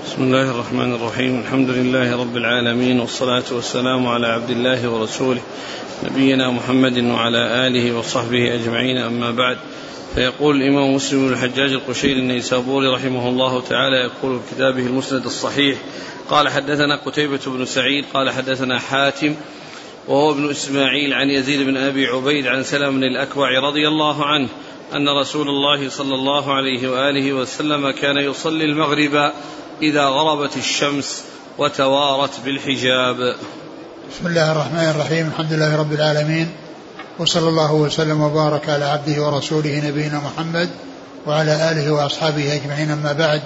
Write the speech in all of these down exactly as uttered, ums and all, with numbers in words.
بسم الله الرحمن الرحيم. الحمد لله رب العالمين، والصلاة والسلام على عبد الله ورسوله نبينا محمد وعلى آله وصحبه أجمعين، أما بعد. فيقول الإمام مسلم بن الحجاج القشيري النيسابوري رحمه الله تعالى، يقول في كتابه المسند الصحيح: قال حدثنا قتيبة بن سعيد قال حدثنا حاتم وهو ابن إسماعيل عن يزيد بن أبي عبيد عن سلم بن الأكوع رضي الله عنه أن رسول الله صلى الله عليه وآله وسلم كان يصلي المغرب إذا غربت الشمس وتوارت بالحجاب. بسم الله الرحمن الرحيم. الحمد لله رب العالمين، وصلى الله وسلم وبارك على عبده ورسوله نبينا محمد وعلى آله وأصحابه أجمعين، أما بعد.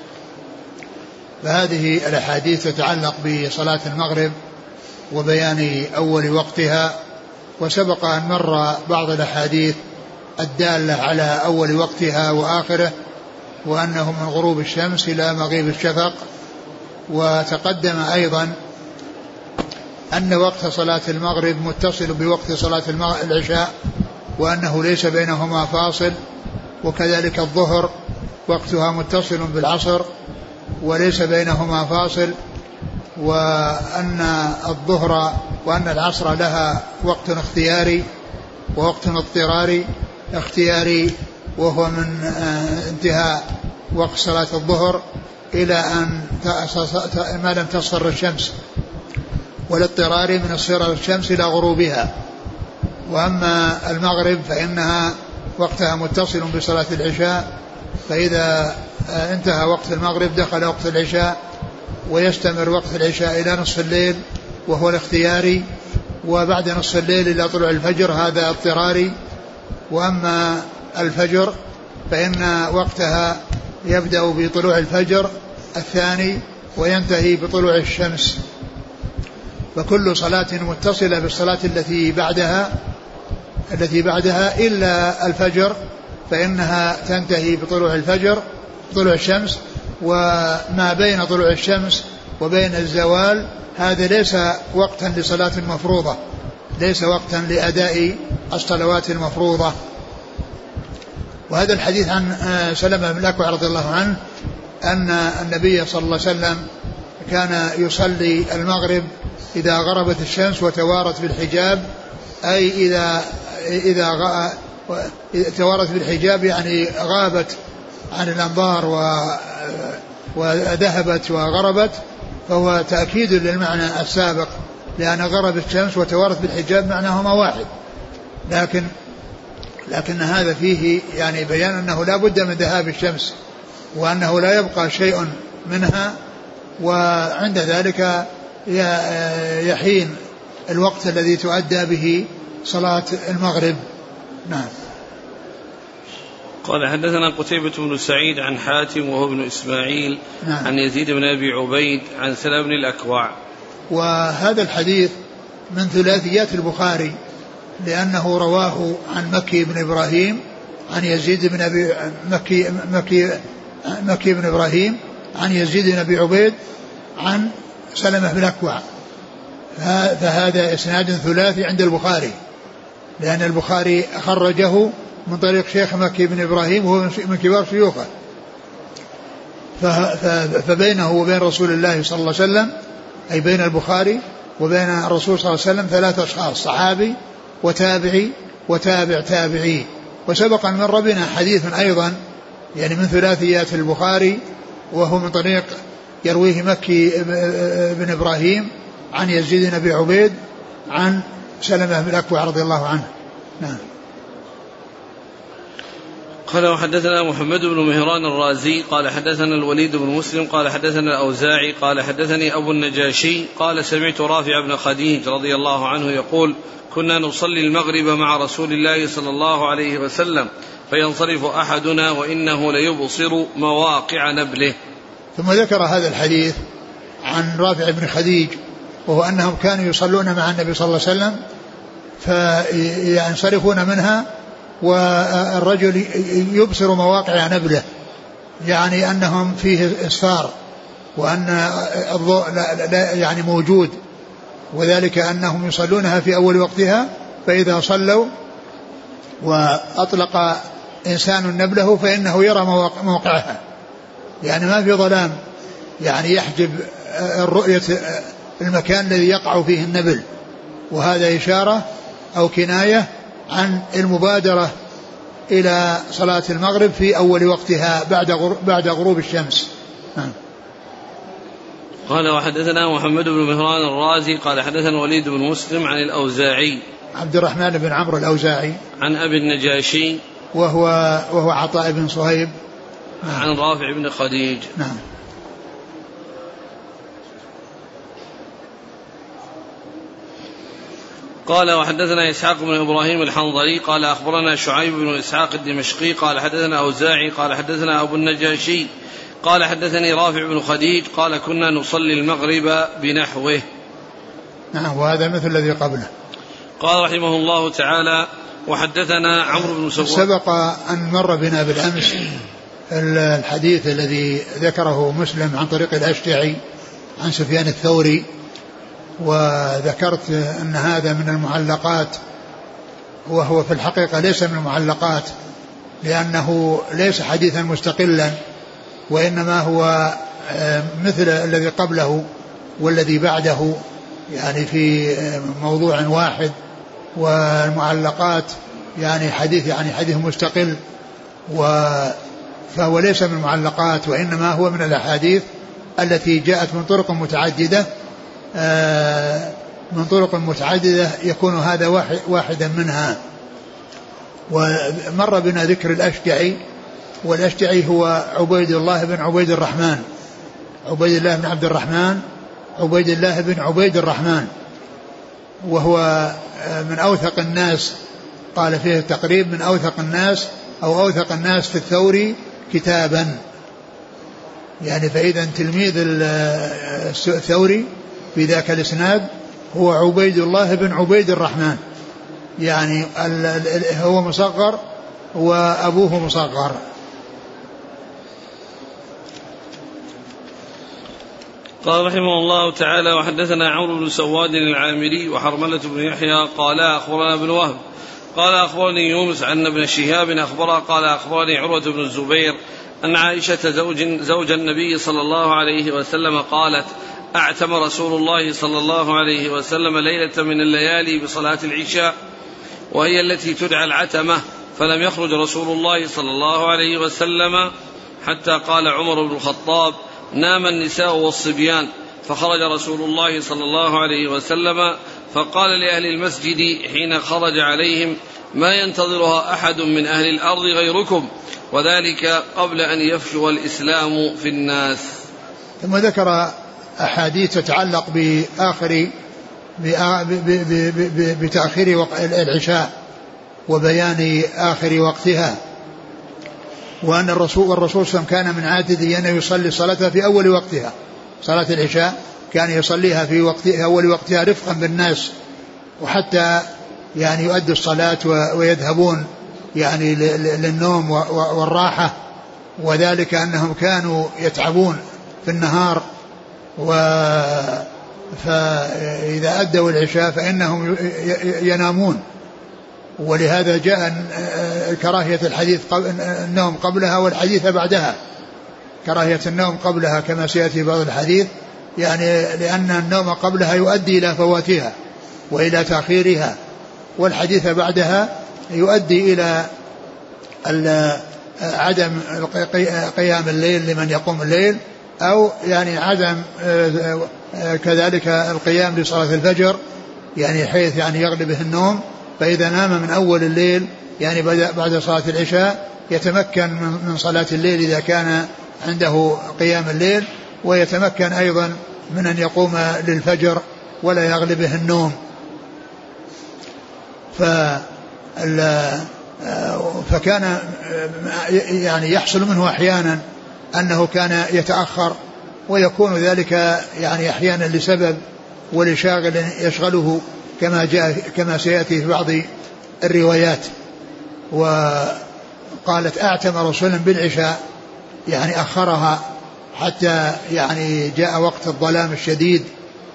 فهذه الأحاديث تتعلق بصلاة المغرب وبيان أول وقتها، وسبق أن مر بعض الأحاديث الدالة على أول وقتها وآخره، وأنه من غروب الشمس إلى مغيب الشفق. وتقدم أيضا أن وقت صلاة المغرب متصل بوقت صلاة العشاء، وأنه ليس بينهما فاصل، وكذلك الظهر وقتها متصل بالعصر وليس بينهما فاصل، وأن الظهر وأن العصر لها وقت اختياري ووقت اضطراري. اختياري وهو من انتهاء وقت صلاة الظهر إلى أن ما لم تصفر الشمس، والاضطراري من اصفرار الشمس إلى غروبها. وأما المغرب فإنها وقتها متصل بصلاة العشاء، فإذا انتهى وقت المغرب دخل وقت العشاء، ويستمر وقت العشاء إلى نصف الليل وهو الاختياري، وبعد نصف الليل إلى طلوع الفجر هذا اضطراري. وأما الفجر فإن وقتها يبدأ بطلوع الفجر الثاني وينتهي بطلوع الشمس. فكل صلاة متصلة بالصلاة التي بعدها التي بعدها إلا الفجر، فإنها تنتهي بطلوع الفجر طلوع الشمس، وما بين طلوع الشمس وبين الزوال هذا ليس وقتا لصلاة مفروضة، ليس وقتا لأداء الصلوات المفروضة. وهذا الحديث عن سلمة بن الأكوع رضي الله عنه أن النبي صلى الله عليه وسلم كان يصلي المغرب إذا غربت الشمس وتوارت بالحجاب، أي إذا إذا توارت بالحجاب يعني غابت عن الأنظار وذهبت وغربت، فهو تأكيد للمعنى السابق، لأن غربت الشمس وتوارت بالحجاب معناهما واحد، لكن لكن هذا فيه يعني بيان أنه لا بد من ذهاب الشمس، وأنه لا يبقى شيء منها، وعند ذلك يحين الوقت الذي تؤدى به صلاة المغرب. نعم. قال حدثنا قتيبة بن سعيد عن حاتم وهو ابن إسماعيل. نعم. عن يزيد بن أبي عبيد عن سلم بن الأكوع. وهذا الحديث من ثلاثيات البخاري، لأنه رواه عن مكي بن إبراهيم عن يزيد بن أبي مكي مكي مكي بن إبراهيم عن يزيد بن أبي عبيد عن سلمة بن الأكوع. فهذا إسناد ثلاثي عند البخاري، لأن البخاري خرجه من طريق شيخ مكي بن إبراهيم وهو من كبار شيوخه، فبينه وبين رسول الله صلى الله عليه وسلم، أي بين البخاري وبين الرسول صلى الله عليه وسلم ثلاثة أشخاص: صحابي وتابعي وتابع تابعي. وسبق أن مر بنا حديث أيضا يعني من ثلاثيات البخاري، وهو من طريق يرويه مكي بن إبراهيم عن يزيد بن أبي عبيد عن سلمة بن الأكوع رضي الله عنه. نعم. قال وحدثنا محمد بن مهران الرازي قال حدثنا الوليد بن مسلم قال حدثنا الأوزاعي قال حدثني أبو النجاشي قال سمعت رافع بن خديج رضي الله عنه يقول: كنا نصلي المغرب مع رسول الله صلى الله عليه وسلم فينصرف أحدنا وإنه ليبصر مواقع نبله. ثم ذكر هذا الحديث عن رافع بن خديج، وهو أنهم كانوا يصلون مع النبي صلى الله عليه وسلم فينصرفون منها والرجل يبصر مواقع نبله، يعني أنهم فيه إسفار، وأن الضوء لا لا يعني موجود، وذلك أنهم يصلونها في أول وقتها، فإذا صلوا وأطلق إنسان نبله فإنه يرى موقعها، يعني ما في ظلام، يعني يحجب الرؤية المكان الذي يقع فيه النبل، وهذا إشارة أو كناية عن المبادرة إلى صلاة المغرب في أول وقتها بعد بعد غروب الشمس. قال وحدثنا محمد بن مهران الرازي قال حدثنا وليد بن مسلم عن الأوزاعي عبد الرحمن بن عمرو الأوزاعي عن أبي النجاشي وهو وهو عطاء بن صهيب عن رافع بن خديج. نعم. قال وحدثنا إسحاق بن إبراهيم الحنظلي قال أخبرنا شعيب بن إسحاق الدمشقي قال حدثنا أوزاعي قال حدثنا أبو النجاشي قال حدثني رافع بن خديج قال كنا نصلي المغرب بنحوه. نعم. وهذا مثل الذي قبله. قال رحمه الله تعالى وحدثنا عمرو بن سواد. سبق أن مر بنا بالأمس الحديث الذي ذكره مسلم عن طريق الأشجعي عن سفيان الثوري، وذكرت أن هذا من المعلقات، وهو في الحقيقة ليس من المعلقات لأنه ليس حديثا مستقلا، وإنما هو مثل الذي قبله والذي بعده، يعني في موضوع واحد. والمعلقات يعني حديث يعني حديث مستقل، فهو ليس من المعلقات، وإنما هو من الأحاديث التي جاءت من طرق متعددة من طرق متعددة يكون هذا واحد واحدا منها. ومر بنا ذكر الأشجعي، والأشجعي هو عبيد الله بن عبيد الرحمن عبيد الله بن عبد الرحمن عبيد الله بن عبيد الرحمن، وهو من أوثق الناس، قال فيه التقريب من أوثق الناس أو أوثق الناس في الثوري كتابا، يعني فإذا تلميذ الثوري في ذاك الإسناد هو عبيد الله بن عبيد الرحمن، يعني هو مصغر وأبوه مصغر. قال رحمه الله تعالى وحدثنا عمرو بن سواد العامري وحرملة بن يحيى قال أخبرنا ابن وهب قال أخبرني يونس عن ابن شهاب أخبره قال أخبرني عروة بن الزبير أن عائشة زوج, زوج النبي صلى الله عليه وسلم قالت أعتم رسول الله صلى الله عليه وسلم ليلة من الليالي بصلاة العشاء، وهي التي تدعى العتمة، فلم يخرج رسول الله صلى الله عليه وسلم حتى قال عمر بن الخطاب نام النساء والصبيان، فخرج رسول الله صلى الله عليه وسلم فقال لأهل المسجد حين خرج عليهم ما ينتظرها أحد من أهل الأرض غيركم، وذلك قبل أن يفشو الإسلام في الناس. ثم ذكر أحاديث تتعلق بآخر بتأخير العشاء وبيان آخر وقتها، وأن الرسول والرسول صلى الله عليه وسلم كان من عادته أن يصلي صلاتها في أول وقتها، صلاة العشاء كان يصليها في وقت أول وقتها رفقا بالناس، وحتى يعني يؤدوا الصلاة ويذهبون يعني للنوم والراحة، وذلك أنهم كانوا يتعبون في النهار، فإذا أدوا العشاء فإنهم ينامون، ولهذا جاء كراهية الحديث النوم قبلها والحديث بعدها، كراهية النوم قبلها كما سيأتي بعض الحديث، يعني لأن النوم قبلها يؤدي إلى فواتها وإلى تأخيرها، والحديث بعدها يؤدي إلى عدم قيام الليل لمن يقوم الليل، أو يعني عدم كذلك القيام لصلاة الفجر، يعني حيث يعني يغلبه النوم، فإذا نام من أول الليل يعني بعد صلاة العشاء يتمكن من صلاة الليل إذا كان عنده قيام الليل، ويتمكن أيضا من أن يقوم للفجر ولا يغلبه النوم. فكان يعني يحصل منه أحيانا أنه كان يتأخر، ويكون ذلك يعني أحيانا لسبب ولشاغل يشغله كما جاء كما سيأتي في بعض الروايات. وقالت أعتم رسولا بالعشاء، يعني أخرها حتى يعني جاء وقت الظلام الشديد،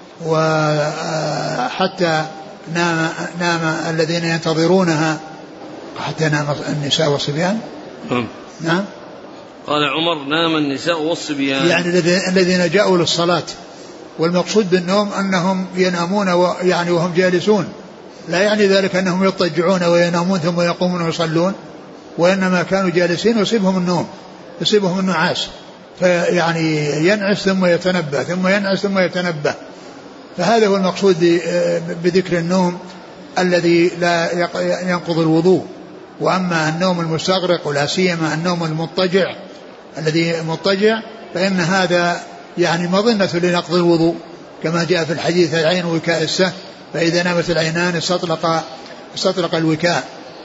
وحتى نام, نام الذين ينتظرونها حتى نام النساء والصبيان. نعم. قال عمر نام النساء والصبيان، يعني الذين جاءوا للصلاة، والمقصود بالنوم أنهم ينامون يعني وهم جالسون، لا يعني ذلك أنهم يضطجعون وينامون ثم يقومون ويصلون، وإنما كانوا جالسين ويصيبهم النوم، يصيبهم النعاس، فيعني ينعس ثم يتنبه ثم ينعس ثم يتنبه. فهذا هو المقصود بذكر النوم الذي لا ينقض الوضوء. وأما النوم المستغرق ولا سيما النوم المضطجع الذي مضطجع فإن هذا يعني مظنة لنقض الوضوء، كما جاء في الحديث العين وكاء السه، فإذا نامت العينان استطلق استطلق الوكاء.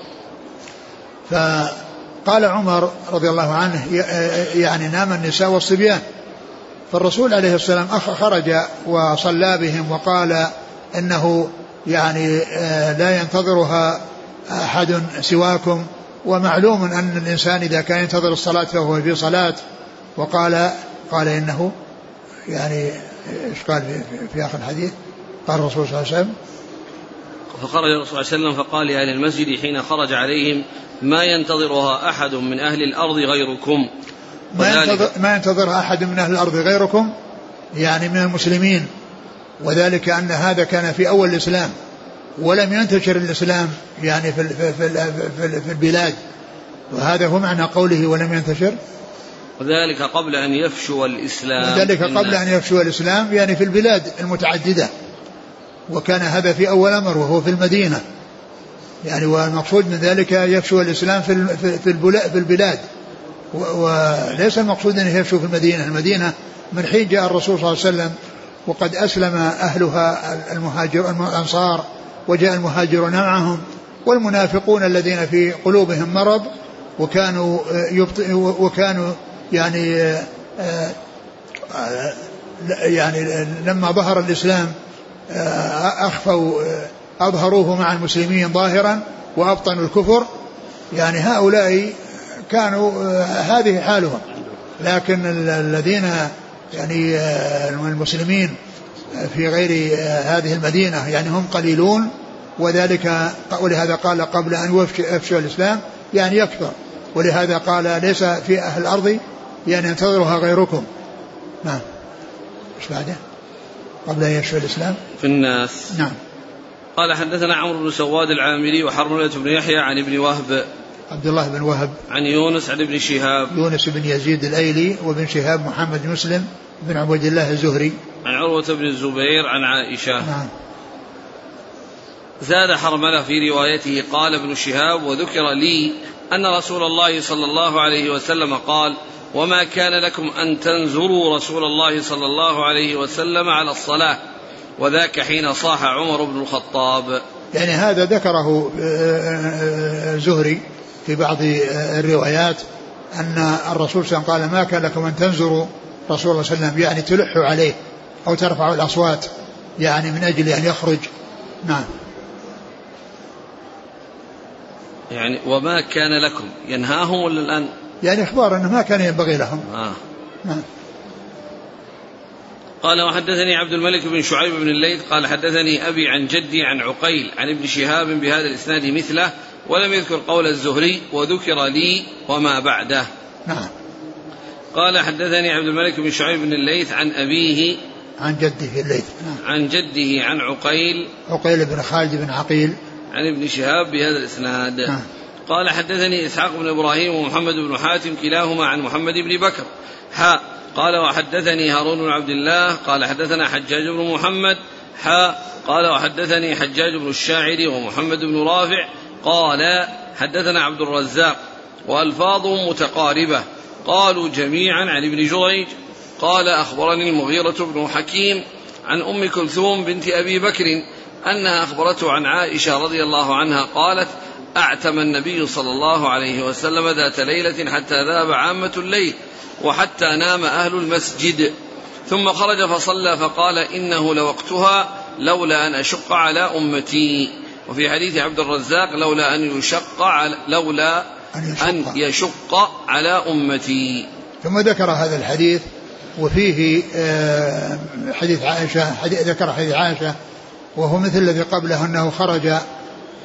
فقال عمر رضي الله عنه يعني نام النساء والصبيان، فالرسول عليه السلام خرج وصلى بهم وقال إنه يعني لا ينتظرها أحد سواكم، ومعلوم أن الإنسان إذا كان ينتظر الصلاة فهو في صلاة. وقال قال إنه يعني إيش قال في, في آخر الحديث؟ قال الرسول صلى الله عليه وسلم فخرج الرسول صلى الله عليه وسلم فقال لأهل المسجد حين خرج عليهم ما ينتظرها أحد من أهل الأرض غيركم، ما, ينتظر ما ينتظرها أحد من أهل الأرض غيركم يعني من المسلمين، وذلك أن هذا كان في أول الإسلام ولم ينتشر الإسلام يعني في, في, في, في, في البلاد، وهذا هو معنى قوله ولم ينتشر، وذلك قبل أن يفشو الإسلام وذلك قبل أن يفشو الإسلام يعني في البلاد المتعددة، وكان هذا في أول أمر وهو في المدينة يعني، والمقصود من ذلك يفشو الإسلام في في البلاد، وليس المقصود أن يفشو في المدينة. المدينة من حين جاء الرسول صلى الله عليه وسلم وقد أسلم أهلها المهاجر الأنصار، وجاء المهاجرون معهم، والمنافقون الذين في قلوبهم مرض وكانوا وكانوا يعني يعني لما ظهر الإسلام أخفوا أظهروه مع المسلمين ظاهرا وأبطنوا الكفر، يعني هؤلاء كانوا هذه حالهم. لكن الذين يعني المسلمين في غير هذه المدينة يعني هم قليلون، وذلك ولهذا قال قبل أن يفشو الإسلام يعني يكثر، ولهذا قال ليس في أهل الأرض يعني ينتظرها غيركم. نعم. ايش بعده؟ قبل أن يفشو الإسلام في الناس. نعم. قال حدثنا عمرو بن سواد العامري وحرملة بن يحيى عن ابن وهب عبد الله بن وهب عن يونس عن ابن شهاب يونس بن يزيد الأيلي، وابن شهاب محمد مسلم بن عبد الله الزهري عن عروة بن الزبير عن عائشة. نعم. زاد حرملة في روايته قال ابن شهاب وذكر لي أن رسول الله صلى الله عليه وسلم قال وما كان لكم أن تنزروا رسول الله صلى الله عليه وسلم على الصلاة، وذاك حين صاح عمر بن الخطاب. يعني هذا ذكره زهري في بعض الروايات أن الرسول صلى الله عليه وسلم قال ما كان لكم أن تنزروا رسول الله صلى الله عليه وسلم، يعني تلحوا عليه أو ترفعوا الأصوات يعني من أجل أن يخرج. نعم. يعني وما كان لكم ينهاهم ولا الآن؟ يعني إخبار أنه ما كان ينبغي لهم. آه. نعم. قال وحدثني عبد الملك بن شعيب بن الليث قال حدثني أبي عن جدي عن عقيل عن ابن شهاب بهذا الإسناد مثله، ولم يذكر قول الزهري وذكر لي وما بعده. نعم. قال حدثني عبد الملك بن شعيب بن الليث عن أبيه عن جده الليث. نعم. عن جده عن عقيل عقيل بن خالد بن عقيل عن ابن شهاب بهذا الإسناد. نعم. قال حدثني إسحاق بن إبراهيم ومحمد بن حاتم كلاهما عن محمد بن بكر حاء قال وحدثني هارون بن عبد الله قال حدثنا حجاج بن محمد حاء قال وحدثني حجاج بن الشاعري ومحمد بن رافع قال حدثنا عبد الرزاق وألفاظهم متقاربة قالوا جميعا عن ابن جريج قال أخبرني المغيرة بن حكيم عن أم كلثوم بنت أبي بكر أنها أخبرته عن عائشة رضي الله عنها قالت أعتم النبي صلى الله عليه وسلم ذات ليلة حتى ذهب عامة الليل وحتى نام أهل المسجد، ثم خرج فصلى فقال إنه لوقتها لولا أن أشق على أمتي. وفي حديث عبد الرزاق لولا أن يشق على لولا أن يشق, أن يشق على أمتي. ثم ذكر هذا الحديث وفيه حديث عائشة حديث ذكر حديث عائشة وهو مثل الذي قبله أنه خرج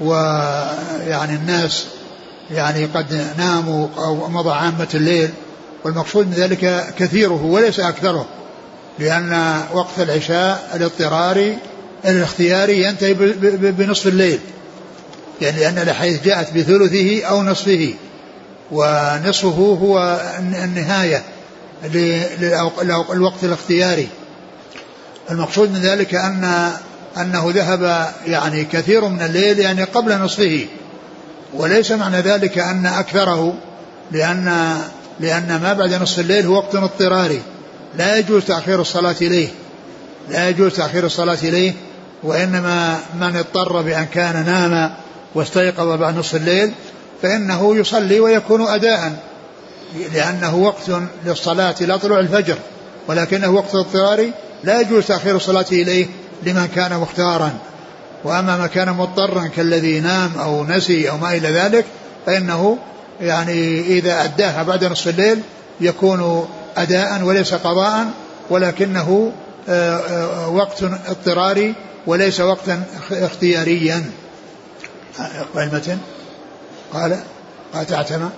ويعني الناس يعني قد ناموا أو مضى عامة الليل والمقصود من ذلك كثيره وليس أكثره، لأن وقت العشاء الاضطراري الاختياري ينتهي بنصف الليل، يعني لأن الحديث جاءت بثلثه أو نصفه، ونصفه هو النهاية للوقت الاختياري. المقصود من ذلك أن أنه ذهب يعني كثير من الليل يعني قبل نصفه، وليس معنى ذلك أن أكثره، لأن لأن ما بعد نصف الليل هو وقت اضطراري لا يجوز تأخير الصلاة إليه لا يجوز تأخير الصلاة إليه وإنما من اضطر بأن كان نام واستيقظ بعد نصف الليل فإنه يصلي ويكون أداء، لأنه وقت للصلاة لا طلوع الفجر، ولكنه وقت اضطراري لا يجوز تأخير الصلاة إليه لمن كان مختارا. وأما ما كان مضطرا كالذي نام أو نسي أو ما إلى ذلك فإنه يعني إذا أداها بعد نصف الليل يكون أداء وليس قضاء، ولكنه وقت اضطراري وليس وقتا اختياريا. المتن قال قال تعتم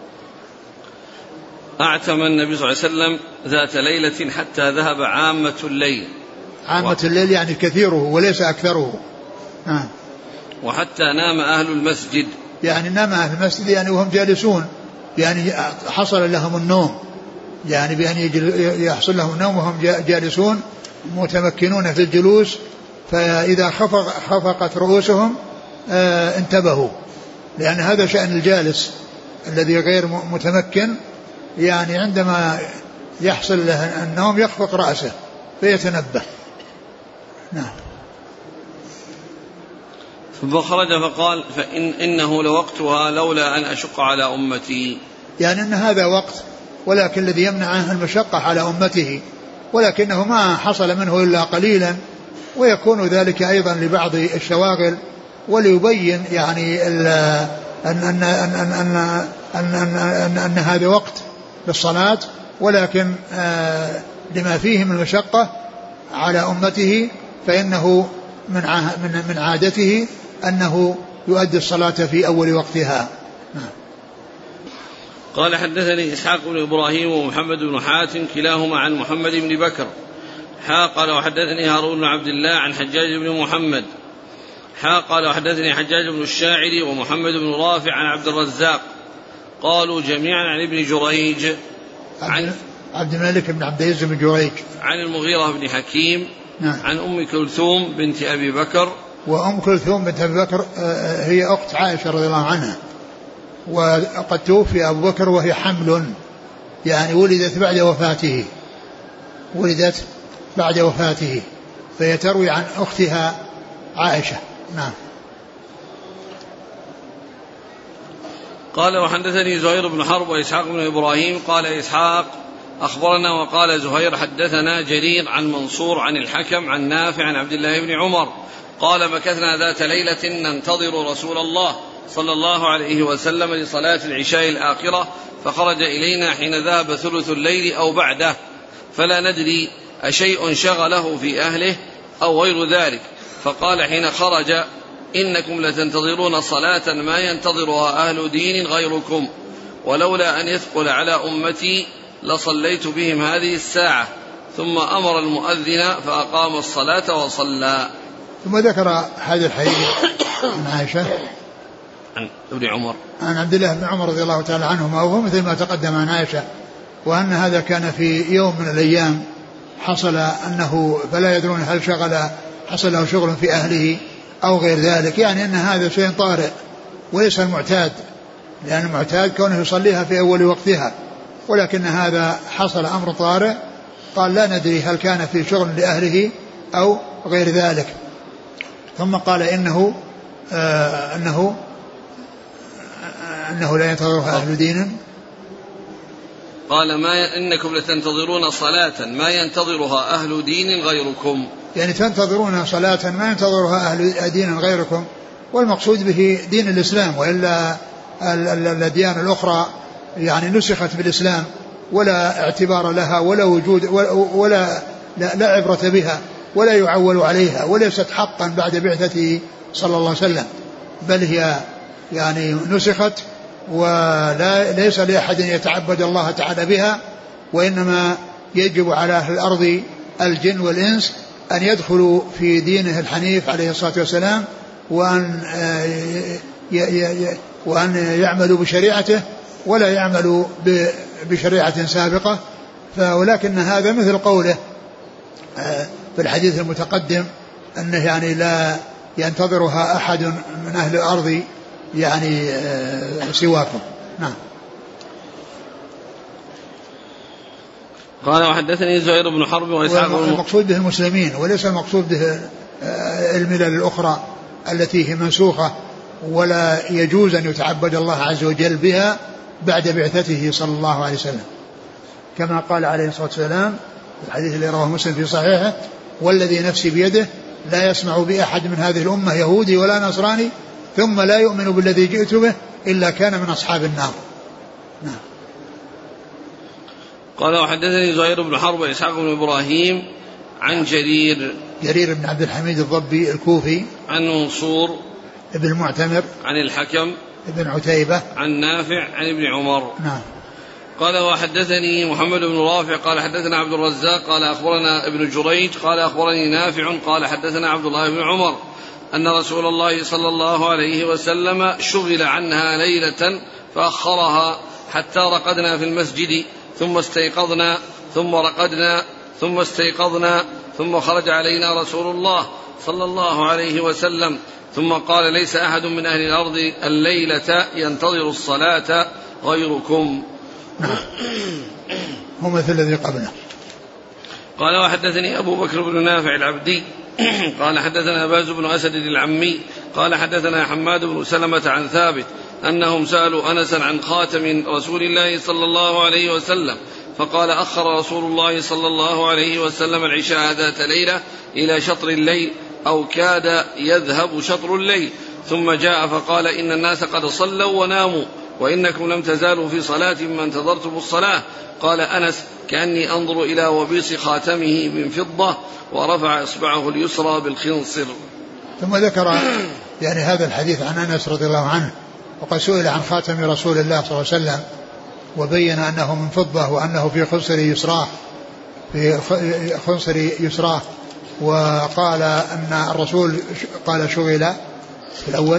أعتم النبي صلى الله عليه وسلم ذات ليلة حتى ذهب عامة الليل. عامة و... الليل يعني كثيره وليس أكثره. آه. وحتى نام أهل المسجد، يعني نام أهل المسجد يعني وهم جالسون، يعني حصل لهم النوم، يعني بأن يحصل لهم النوم وهم جالسون متمكنون في الجلوس، فإذا خفق خفقت رؤوسهم آه انتبهوا، لأن هذا شأن الجالس الذي غير متمكن، يعني عندما يحصل له النوم يخفق رأسه فيتنبه. نعم. ثم خرج فقال فإن إنه لوقتها لولا أن أشق على أمتي، يعني أن هذا وقت ولكن الذي يمنع عنه المشقة على أمته، ولكنه ما حصل منه إلا قليلا، ويكون ذلك أيضا لبعض الشواغل، وليبين يعني أن أن أن أن أن أن, أن, أن, أن هذا وقت للصلاة، ولكن آه لما فيه من المشقة على أمته فإنه من من عادته أنه يؤدي الصلاة في أول وقتها. قال حدثني إسحاق بن إبراهيم ومحمد بن حاتم كلاهما عن محمد بن بكر حا قال وحدثني هارون بن عبد الله عن حجاج بن محمد حا قال وحدثني حجاج بن الشاعري ومحمد بن رافع عن عبد الرزاق قالوا جميعا عن ابن جريج عن عبد الملك بن عبد العزيز بن جريج عن المغيرة بن حكيم نعم. عن أم كلثوم بنت أبي بكر، وأم كلثوم بنت أبي بكر هي أخت عائشة رضي الله عنها، وقد توفي أبو بكر وهي حمل، يعني ولدت بعد وفاته ولدت بعد وفاته فهي تروي عن أختها عائشة. نعم. قال وحدثني زهير بن حرب وإسحاق بن إبراهيم قال إسحاق أخبرنا وقال زهير حدثنا جرير عن منصور عن الحكم عن نافع عن عبد الله بن عمر قال مكثنا ذات ليلة ننتظر رسول الله صلى الله عليه وسلم لصلاة العشاء الآخرة فخرج إلينا حين ذهب ثلث الليل أو بعده، فلا ندري أشيء شغله في أهله أو غير ذلك، فقال حين خرج إنكم لتنتظرون صلاة ما ينتظرها أهل دين غيركم، ولولا أن يثقل على أمتي لصليت بهم هذه الساعة، ثم أمر المؤذن فأقام الصلاة وصلى. ثم ذكر هذا الحديث عن عائشة عن ابن عمر عن عبد الله بن عمر رضي الله تعالى عنهما، وهو مثل ما تقدم عن عائشة، وأن هذا كان في يوم من الأيام حصل أنه فلا يدرون هل شغل حصل له شغل في أهله أو غير ذلك، يعني أن هذا شيء طارئ وليس المعتاد، لأن المعتاد كونه يصليها في أول وقتها، ولكن هذا حصل أمر طارئ، قال لا ندري هل كان في شغل لأهله أو غير ذلك. ثم قال إنه آه أنه آه أنه لا ينتظرها أهل دين، قال ما إنكم لتنتظرون صلاة ما ينتظرها أهل دين غيركم، يعني تنتظرون صلاة ما ينتظرها أهل دين غيركم، والمقصود به دين الإسلام، وإلا الأديان الأخرى يعني نسخت بالإسلام ولا اعتبار لها ولا وجود ولا لا, لا عبرة بها ولا يعول عليها، وليست حقا بعد بعثته صلى الله عليه وسلم، بل هي يعني نسخت ولا ليس لأحد يتعبد الله تعالى بها، وإنما يجب على أهل الأرض الجن والإنس أن يدخلوا في دينه الحنيف عليه الصلاة والسلام، وأن وأن يعملوا بشريعته ولا يعملوا بشريعة سابقة. ولكن هذا مثل قوله في الحديث المتقدم أنه يعني لا ينتظرها أحد من أهل الأرض يعني سواكم. نعم. قال وحدثني زهير بن حرب وإسحاق بن المقصود به المسلمين وليس المقصود به الملل الأخرى التي هي منسوخة، ولا يجوز أن يتعبد الله عز وجل بها بعد بعثته صلى الله عليه وسلم، كما قال عليه الصلاة والسلام في الحديث الذي رواه مسلم في صحيحه: والذي نفسي بيده لا يسمع بأحد من هذه الأمة يهودي ولا نصراني ثم لا يؤمن بالذي جئت به إلا كان من أصحاب النار. نعم. قال وحدثني زهير بن حرب وإسحاق بن إبراهيم عن جرير جرير بن عبد الحميد الضبي الكوفي عن منصور ابن المعتمر عن الحكم ابن عتيبة عن نافع عن ابن عمر. نعم. قال وحدثني محمد بن رافع قال حدثنا عبد الرزاق قال أخبرنا ابن جريج قال أخبرني نافع قال حدثنا عبد الله بن عمر أن رسول الله صلى الله عليه وسلم شغل عنها ليلة فأخرها حتى رقدنا في المسجد ثم استيقظنا ثم رقدنا ثم استيقظنا ثم خرج علينا رسول الله صلى الله عليه وسلم ثم قال: ليس أحد من أهل الأرض الليلة ينتظر الصلاة غيركم. هو مثل الذي قبله. قال وحدثني أبو بكر بن نافع العبدي قال حدثنا باز بن أسد العمي قال حدثنا حماد بن سلمة عن ثابت أنهم سألوا أنسا عن خاتم رسول الله صلى الله عليه وسلم فقال: أخر رسول الله صلى الله عليه وسلم العشاء ذات ليلة إلى شطر الليل أو كاد يذهب شطر الليل، ثم جاء فقال: إن الناس قد صلوا وناموا وإنكم لم تزالوا في صلاة ما انتظرتم الصلاة. قال أنس: كأني أنظر إلى وبيص خاتمه من فضة ورفع إصبعه اليسرى بالخنصر. ثم ذكر يعني هذا الحديث عن أنس رضي الله عنه، وقد سئل عن خاتم رسول الله صلى الله عليه وسلم وبين أنه من فضة وأنه في خنصر يسراه في خنصر يسراه وقال أن الرسول قال شغل في الأول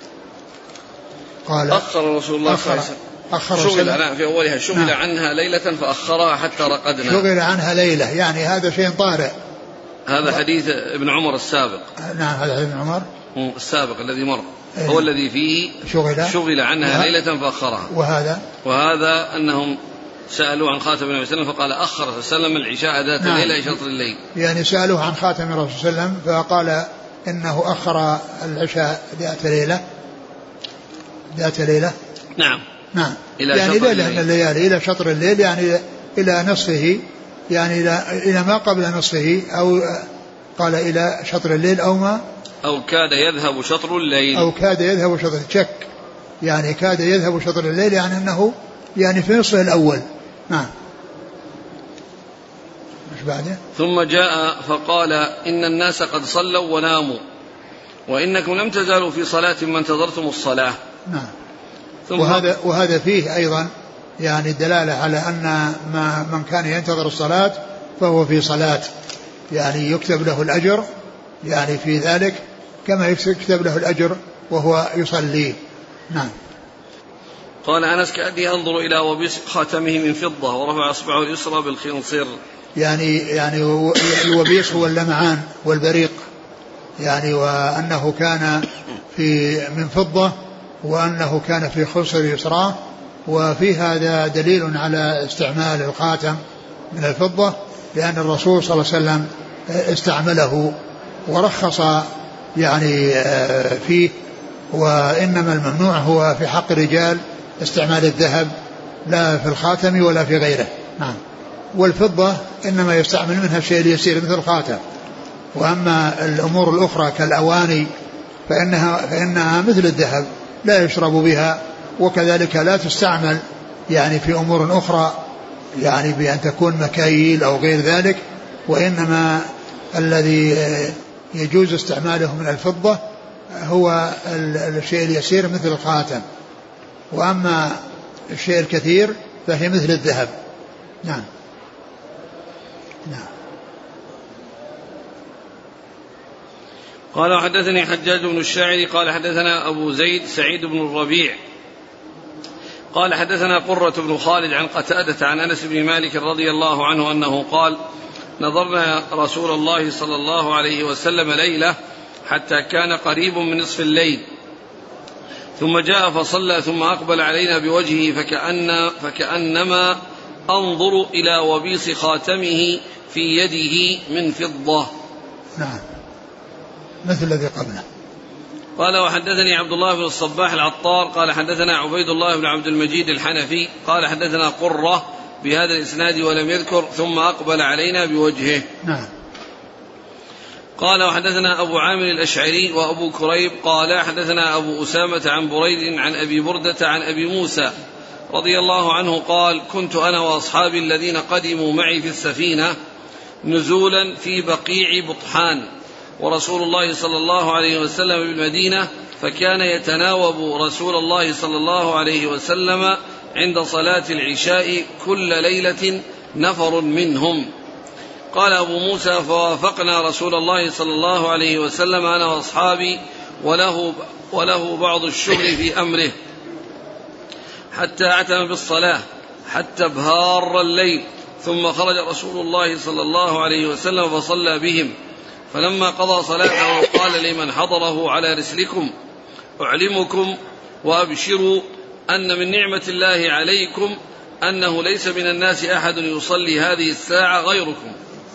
قال أخر رسول الله صلى الله عليه وسلم أخر شغل نعم في أولها شغل نعم. عنها ليلة فأخرها حتى رقدنا. شغل عنها ليلة يعني هذا شيء طارئ. هذا حديث ابن عمر السابق. نعم هذا حديث ابن عمر السابق الذي مر هو الذي فيه شغل, شغل عنها ليلة فأخرها. وهذا وهذا أنهم سألوا عن خاتم النبي صلى الله عليه وسلم فقال: أخر صلى الله عليه وسلم العشاء ذات نعم. ليلة شطر الليل. يعني سألوه عن خاتم الرسول صلى الله عليه وسلم فقال إنه أخر العشاء ذات ليلة ذات ليلة نعم نعم إلى يعني ليلة من الليالي إلى شطر الليل يعني إلى نصفه يعني إلى, إلى ما قبل نصفه أو قال إلى شطر الليل أو ما أو كاد يذهب شطر الليل أو كاد يذهب شطر شك يعني كاد يذهب شطر الليل يعني أنه يعني في نصفه الأول. نعم. مش بعده؟ ثم جاء فقال: إن الناس قد صلوا وناموا وإنكم لم تزالوا في صلاة ما انتظرتم الصلاة. نعم. وهذا وهذا فيه أيضا يعني الدلالة على أن ما من كان ينتظر الصلاة فهو في صلاة، يعني يكتب له الأجر يعني في ذلك كما يكتب له الأجر وهو يصلي. نعم. قال أنس: كأني أنظر إلى وبيص خاتمه من فضة ورفع أصبعه اليسرى بالخنصر. يعني يعني الوبيص هو اللمعان والبريق يعني، وأنه كان في من فضة وأنه كان في خنصر يسراه، وفي هذا دليل على استعمال الخاتم من الفضة لأن الرسول صلى الله عليه وسلم استعمله ورخص يعني فيه، وإنما الممنوع هو في حق الرجال استعمال الذهب لا في الخاتم ولا في غيره. نعم. والفضة إنما يستعمل منها الشيء اليسير مثل الخاتم، وأما الأمور الأخرى كالأواني فإنها, فإنها مثل الذهب لا يشرب بها، وكذلك لا تستعمل يعني في أمور أخرى يعني بأن تكون مكاييل أو غير ذلك، وإنما الذي يجوز استعماله من الفضة هو الشيء اليسير مثل الخاتم. وأما الشيء الكثير فهي مثل الذهب. نعم. نعم. قال حدثني حجاج بن الشاعر قال حدثنا أبو زيد سعيد بن الربيع قال حدثنا قرة بن خالد عن قتادة عن أنس بن مالك رضي الله عنه أنه قال نظرنا رسول الله صلى الله عليه وسلم ليلة حتى كان قريب من نصف الليل ثم جاء فصلى ثم أقبل علينا بوجهه فكأن فكأنما أنظر إلى وبيص خاتمه في يده من فضة. نعم مثل الذي قبله. قال وحدثني عبد الله بن الصباح العطار قال حدثنا عبيد الله بن عبد المجيد الحنفي قال حدثنا قرة بهذا الإسناد ولم يذكر ثم أقبل علينا بوجهه. نعم. قال وحدثنا أبو عامر الأشعري وأبو كريب قال حدثنا أبو أسامة عن بريد عن أبي بردة عن أبي موسى رضي الله عنه قال كنت أنا وأصحابي الذين قدموا معي في السفينة نزولا في بقيع بطحان ورسول الله صلى الله عليه وسلم بالمدينة فكان يتناوب رسول الله صلى الله عليه وسلم عند صلاة العشاء كل ليلة نفر منهم. قال أبو موسى فوافقنا رسول الله صلى الله عليه وسلم أنا وأصحابي وله, وله بعض الشغل في أمره حتى أعتم بالصلاة حتى بهار الليل ثم خرج رسول الله صلى الله عليه وسلم فصلى بهم فلما قضى صلاته قال لمن حضره على رسلكم أعلمكم وأبشروا أن من نعمة الله عليكم أنه ليس من الناس أحد يصلي هذه الساعة غيركم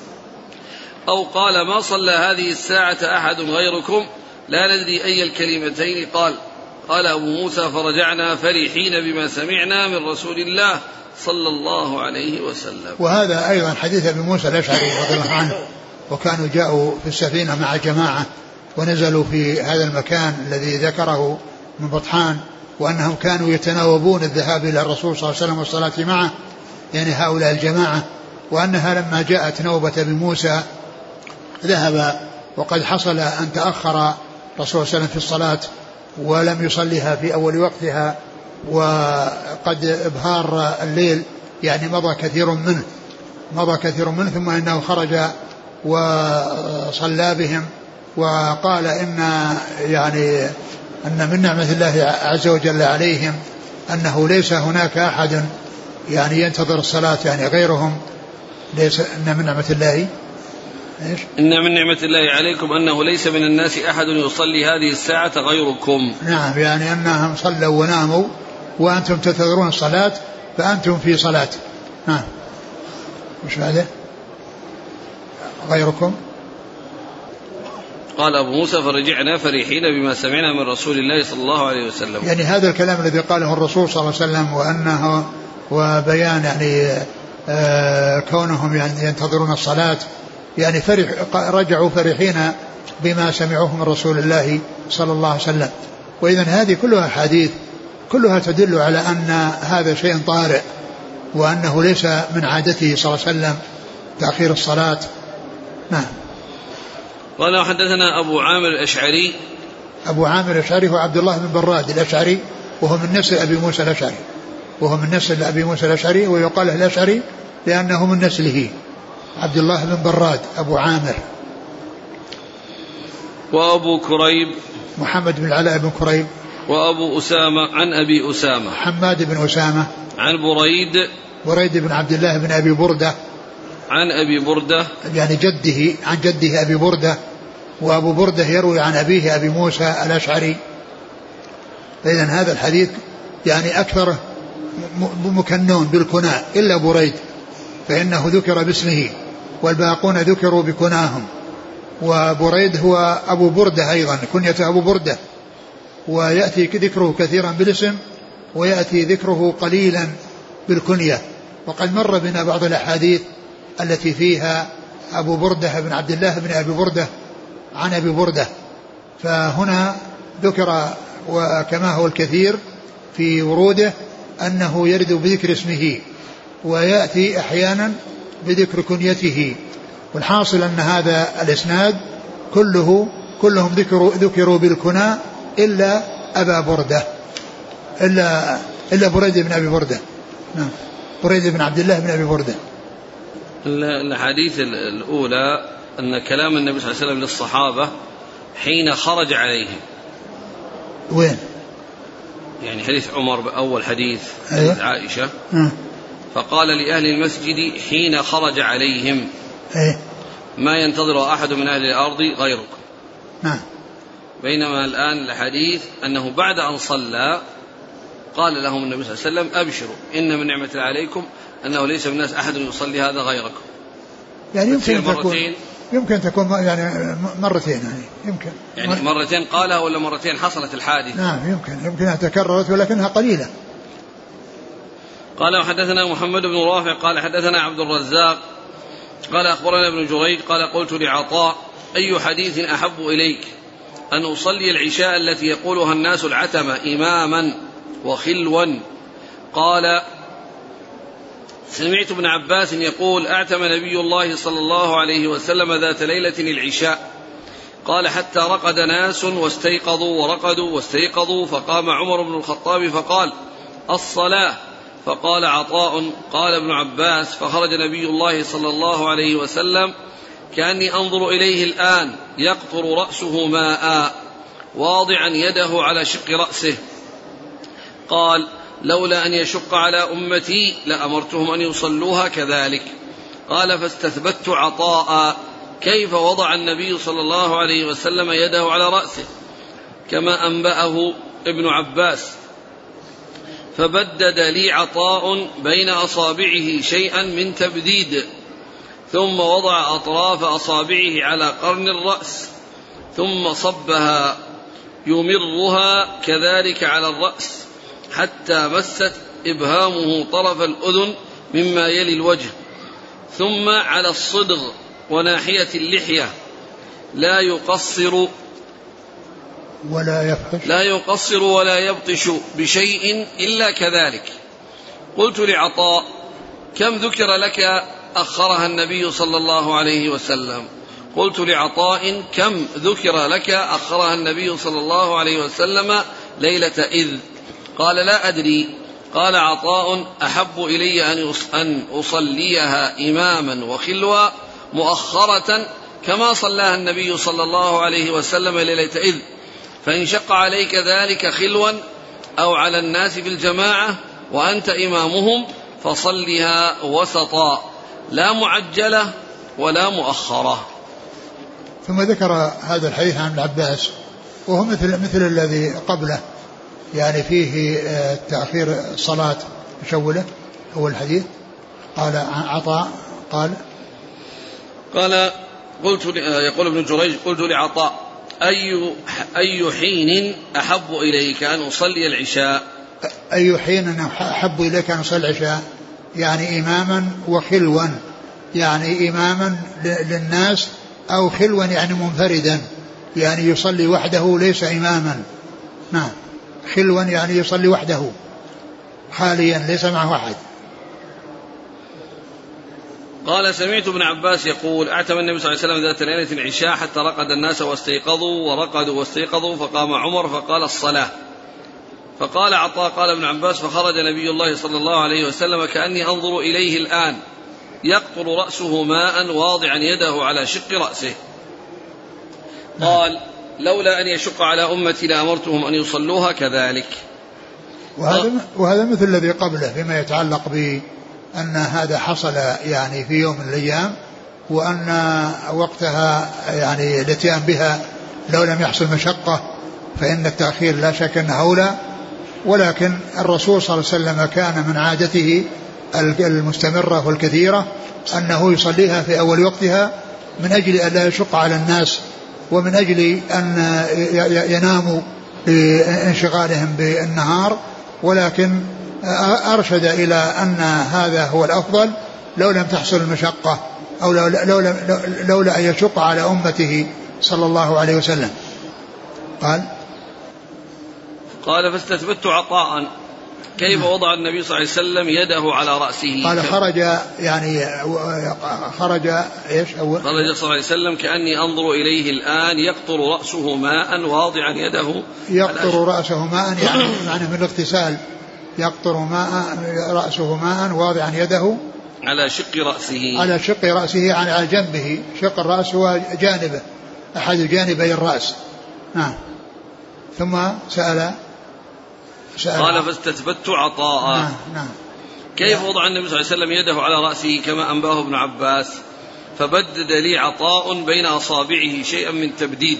أو قال ما صلى هذه الساعة أحد غيركم لا ندري أي الكلمتين قال. قال أبو موسى فرجعنا فرحين بما سمعنا من رسول الله صلى الله عليه وسلم. وهذا أيضا حديث أبي موسى الأشعري رضي الله عنه وكانوا جاءوا في السفينة مع جماعة ونزلوا في هذا المكان الذي ذكره من بطحان وأنهم كانوا يتناوبون الذهاب إلى الرسول صلى الله عليه وسلم والصلاة معه يعني هؤلاء الجماعة وأنها لما جاءت نوبة بموسى ذهب وقد حصل أن تأخر الرسول صلى الله عليه وسلم في الصلاة ولم يصليها في أول وقتها وقد إبهار الليل يعني مضى كثير منه مضى كثير منه ثم إنه خرج وصلى بهم وقال إن يعني أن من نعمة الله عز وجل عليهم أنه ليس هناك أحد يعني ينتظر الصلاة يعني غيرهم ليس إن من نعمة الله إيش؟ إن من نعمة الله عليكم أنه ليس من الناس أحد يصلي هذه الساعة غيركم. نعم يعني أنهم صلوا وناموا وأنتم تنتظرون الصلاة فأنتم في صلاة. نعم. مش بعده غيركم. قال أبو موسى فرجعنا فرحين بما سمعنا من رسول الله صلى الله عليه وسلم. يعني هذا الكلام الذي قاله الرسول صلى الله عليه وسلم وأنه وبيان يعني آه كونهم يعني ينتظرون الصلاة يعني فرح رجعوا فرحين بما سمعوه من رسول الله صلى الله عليه وسلم. وإذن هذه كلها حديث كلها تدل على أن هذا شيء طارئ وأنه ليس من عادته صلى الله عليه وسلم تأخير الصلاة. نعم. قال حدثنا أبو عامر الأشعري. أبو عامر الأشعري هو عبد الله بن براد الأشعري وهو من نسل أبي موسى الأشعري وهو من نسل أبي موسى الأشعري ويقال الأشعري لأنه من نسله عبد الله بن براد أبو عامر. وأبو كريب محمد بن العلاء بن كريب. وأبو أسامة عن أبي أسامة حماد بن أسامة. عن بريد بريد بن عبد الله بن أبي بردة عن أبي بردة يعني جده عن جده أبي بردة وأبو بردة يروي عن أبيه أبي موسى الأشعري. فإذن هذا الحديث يعني أكثر مكنون بالكناء إلا بريد فإنه ذكر باسمه والباقون ذكروا بكناهم وبريد هو أبو بردة أيضا كنيته أبو بردة ويأتي ذكره كثيرا بالاسم ويأتي ذكره قليلا بالكنية. وقد مر بنا بعض الأحاديث التي فيها أبو بردة بن عبد الله بن أبي بردة عن أبي بردة فهنا ذكر وكما هو الكثير في وروده أنه يرد بذكر اسمه ويأتي أحيانا بذكر كنيته. والحاصل أن هذا الإسناد كله كلهم ذكروا, ذكروا بالكنى إلا أبا بردة إلا إلا بريدة بن أبي بردة. نعم بريدة بن عبد الله بن أبي بردة. الحديث الأولى أن كلام النبي صلى الله عليه وسلم للصحابة حين خرج عليهم. وين؟ يعني حديث عمر أول حديث، أيوة. حديث عائشة. أه. فقال لأهل المسجد حين خرج عليهم. أيه. ما ينتظر أحد من أهل الأرض غيركم. نعم. بينما الآن الحديث أنه بعد أن صلى قال لهم النبي صلى الله عليه وسلم أبشروا إن من نعمة عليكم أنه ليس من الناس أحد يصلي هذا غيركم. يعني يمكن تكون يمكن تكون يعني مرتين يعني يمكن يعني مرتين قالها ولا مرتين حصلت الحادثة. نعم يمكن يمكن أن تكررت ولكنها قليلة. قال وحدثنا محمد بن رافع قال حدثنا عبد الرزاق قال أخبرنا ابن جريج قال قلت لعطاء أي حديث أحب إليك أن أصلي العشاء التي يقولها الناس العتمة إماما وخلوا؟ قال سمعت ابن عباس يقول أعتم نبي الله صلى الله عليه وسلم ذات ليلة العشاء. قال حتى رقد ناس واستيقظوا ورقدوا واستيقظوا فقام عمر بن الخطاب فقال الصلاة. فقال عطاء قال ابن عباس فخرج نبي الله صلى الله عليه وسلم كأني أنظر إليه الآن يقطر رأسه ماء واضعا يده على شق رأسه. قال لولا أن يشق على أمتي لأمرتهم أن يصلوها كذلك. قال فاستثبت عطاء كيف وضع النبي صلى الله عليه وسلم يده على رأسه كما أنبأه ابن عباس. فبدد لي عطاء بين أصابعه شيئا من تبديد ثم وضع أطراف أصابعه على قرن الرأس ثم صبها يمرها كذلك على الرأس حتى مست إبهامه طرف الأذن مما يلي الوجه ثم على الصدغ وناحية اللحية لا يقصر ولا يفحش لا يقصر ولا يبطش بشيء إلا كذلك. قلت لعطاء كم ذكر لك أخرها النبي صلى الله عليه وسلم؟ قلت لعطاء كم ذكر لك أخرها النبي صلى الله عليه وسلم ليلة إذ؟ قال لا أدري. قال عطاء أحب إلي أن أصليها إماما وخلوا مؤخرة كما صلاها النبي صلى الله عليه وسلم ليلة إذ، فإن شق عليك ذلك خلوا أو على الناس في الجماعة وأنت إمامهم فصلها وسطا لا معجلة ولا مؤخرة. ثم ذكر هذا الحديث عن العباس وهو مثل, مثل الذي قبله يعني فيه تأخير الصلاة مشولة. هو الحديث قال عن عطاء قال قال قلت يقول ابن جريج قلت لعطاء أي, أي حين أحب إليك أن أصلي العشاء؟ أي حين أحب إليك أن أصلي العشاء يعني إماما وخلوا يعني إماما للناس أو خلوا يعني منفردا يعني يصلي وحده ليس إماما. نعم خلوا يعني يصلي وحده حاليا ليس معه أحد. قال سمعت ابن عباس يقول أعتم النبي صلى الله عليه وسلم ذات ليلة العشاء حتى رقد الناس واستيقظوا ورقدوا واستيقظوا فقام عمر فقال الصلاة. فقال عطاء قال ابن عباس فخرج نبي الله صلى الله عليه وسلم كأني أنظر إليه الآن يقطر رأسه ماء واضعا يده على شق رأسه. قال لولا أن يشق على أمتي لأمرتهم أن يصلوها كذلك. وهذا, وهذا مثل الذي قبله فيما يتعلق بأن هذا حصل يعني في يوم من الأيام وأن وقتها يعني الاتيان بها لو لم يحصل مشقة فإن التأخير لا شك أنه أولى. ولكن الرسول صلى الله عليه وسلم كان من عادته المستمرة والكثيرة أنه يصليها في أول وقتها من أجل أن لا يشق على الناس ومن أجل أن يناموا لانشغالهم بالنهار. ولكن أرشد إلى أن هذا هو الأفضل لو لم تحصل المشقة أو لولا, لولا أن يشق على أمته صلى الله عليه وسلم. قال قال فاستثبت عطاء كيف وضع النبي صلى الله عليه وسلم يده على رأسه؟ قال خرج يعني خرج ايش أول خرج صلى الله عليه وسلم كأني أنظر إليه الآن يقطر رأسه ماء واضعا يده يقطر رأسه ماء يعني معنى من الاغتسال يقطر ماء رأسه ماء واضعا يده على شق رأسه على شق رأسه يعني على جنبه. شق الرأس هو جانبه أحد جانبي الرأس. نعم. ثم سأل, سأل قال فاستثبت عطاء. نعم نعم. كيف وضع النبي صلى الله عليه وسلم يده على رأسه كما أنباه ابن عباس؟ فبدد لي عطاء بين أصابعه شيئا من تبديد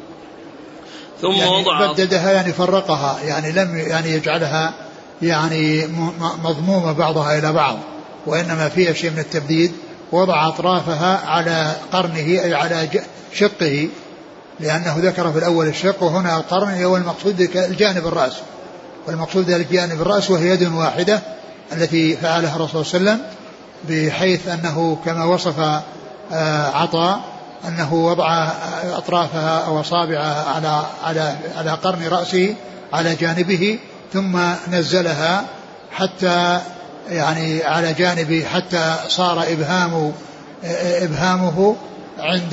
ثم يعني وضع بددها يعني فرقها يعني لم يعني يجعلها يعني مضمومة بعضها إلى بعض وإنما فيها شيء من التبديد. وضع أطرافها على قرنه أي على شقه لأنه ذكر في الأول الشق وهنا القرن هو المقصود الجانب الرأس والمقصود الجانب الرأس وهي يد واحدة التي فعلها الرسول صلى الله عليه وسلم بحيث أنه كما وصف عطاء أنه وضع أطرافها أو أصابعها على على على قرن رأسه على جانبه ثم نزلها حتى يعني على جانبه حتى صار إبهام إبهامه عند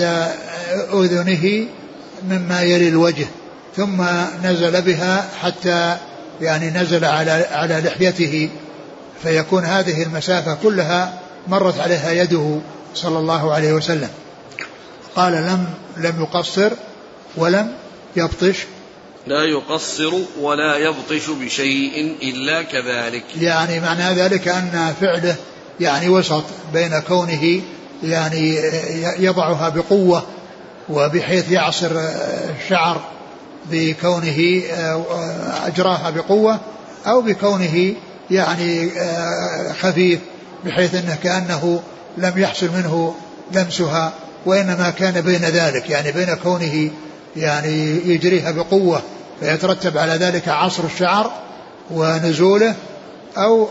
أذنه مما يلي الوجه ثم نزل بها حتى يعني نزل على على لحيته فيكون هذه المسافة كلها مرت عليها يده صلى الله عليه وسلم. قال لم لم يقصر ولم يبطش لا يقصر ولا يبطش بشيء إلا كذلك يعني معنى ذلك أن فعله يعني وسط بين كونه يعني يضعها بقوة وبحيث يعصر الشعر بكونه أجراها بقوة أو بكونه يعني خفيف بحيث أنه كأنه لم يحصل منه لمسها وإنما كان بين ذلك يعني بين كونه يعني يجريها بقوة فيترتب على ذلك عصر الشعر ونزوله أو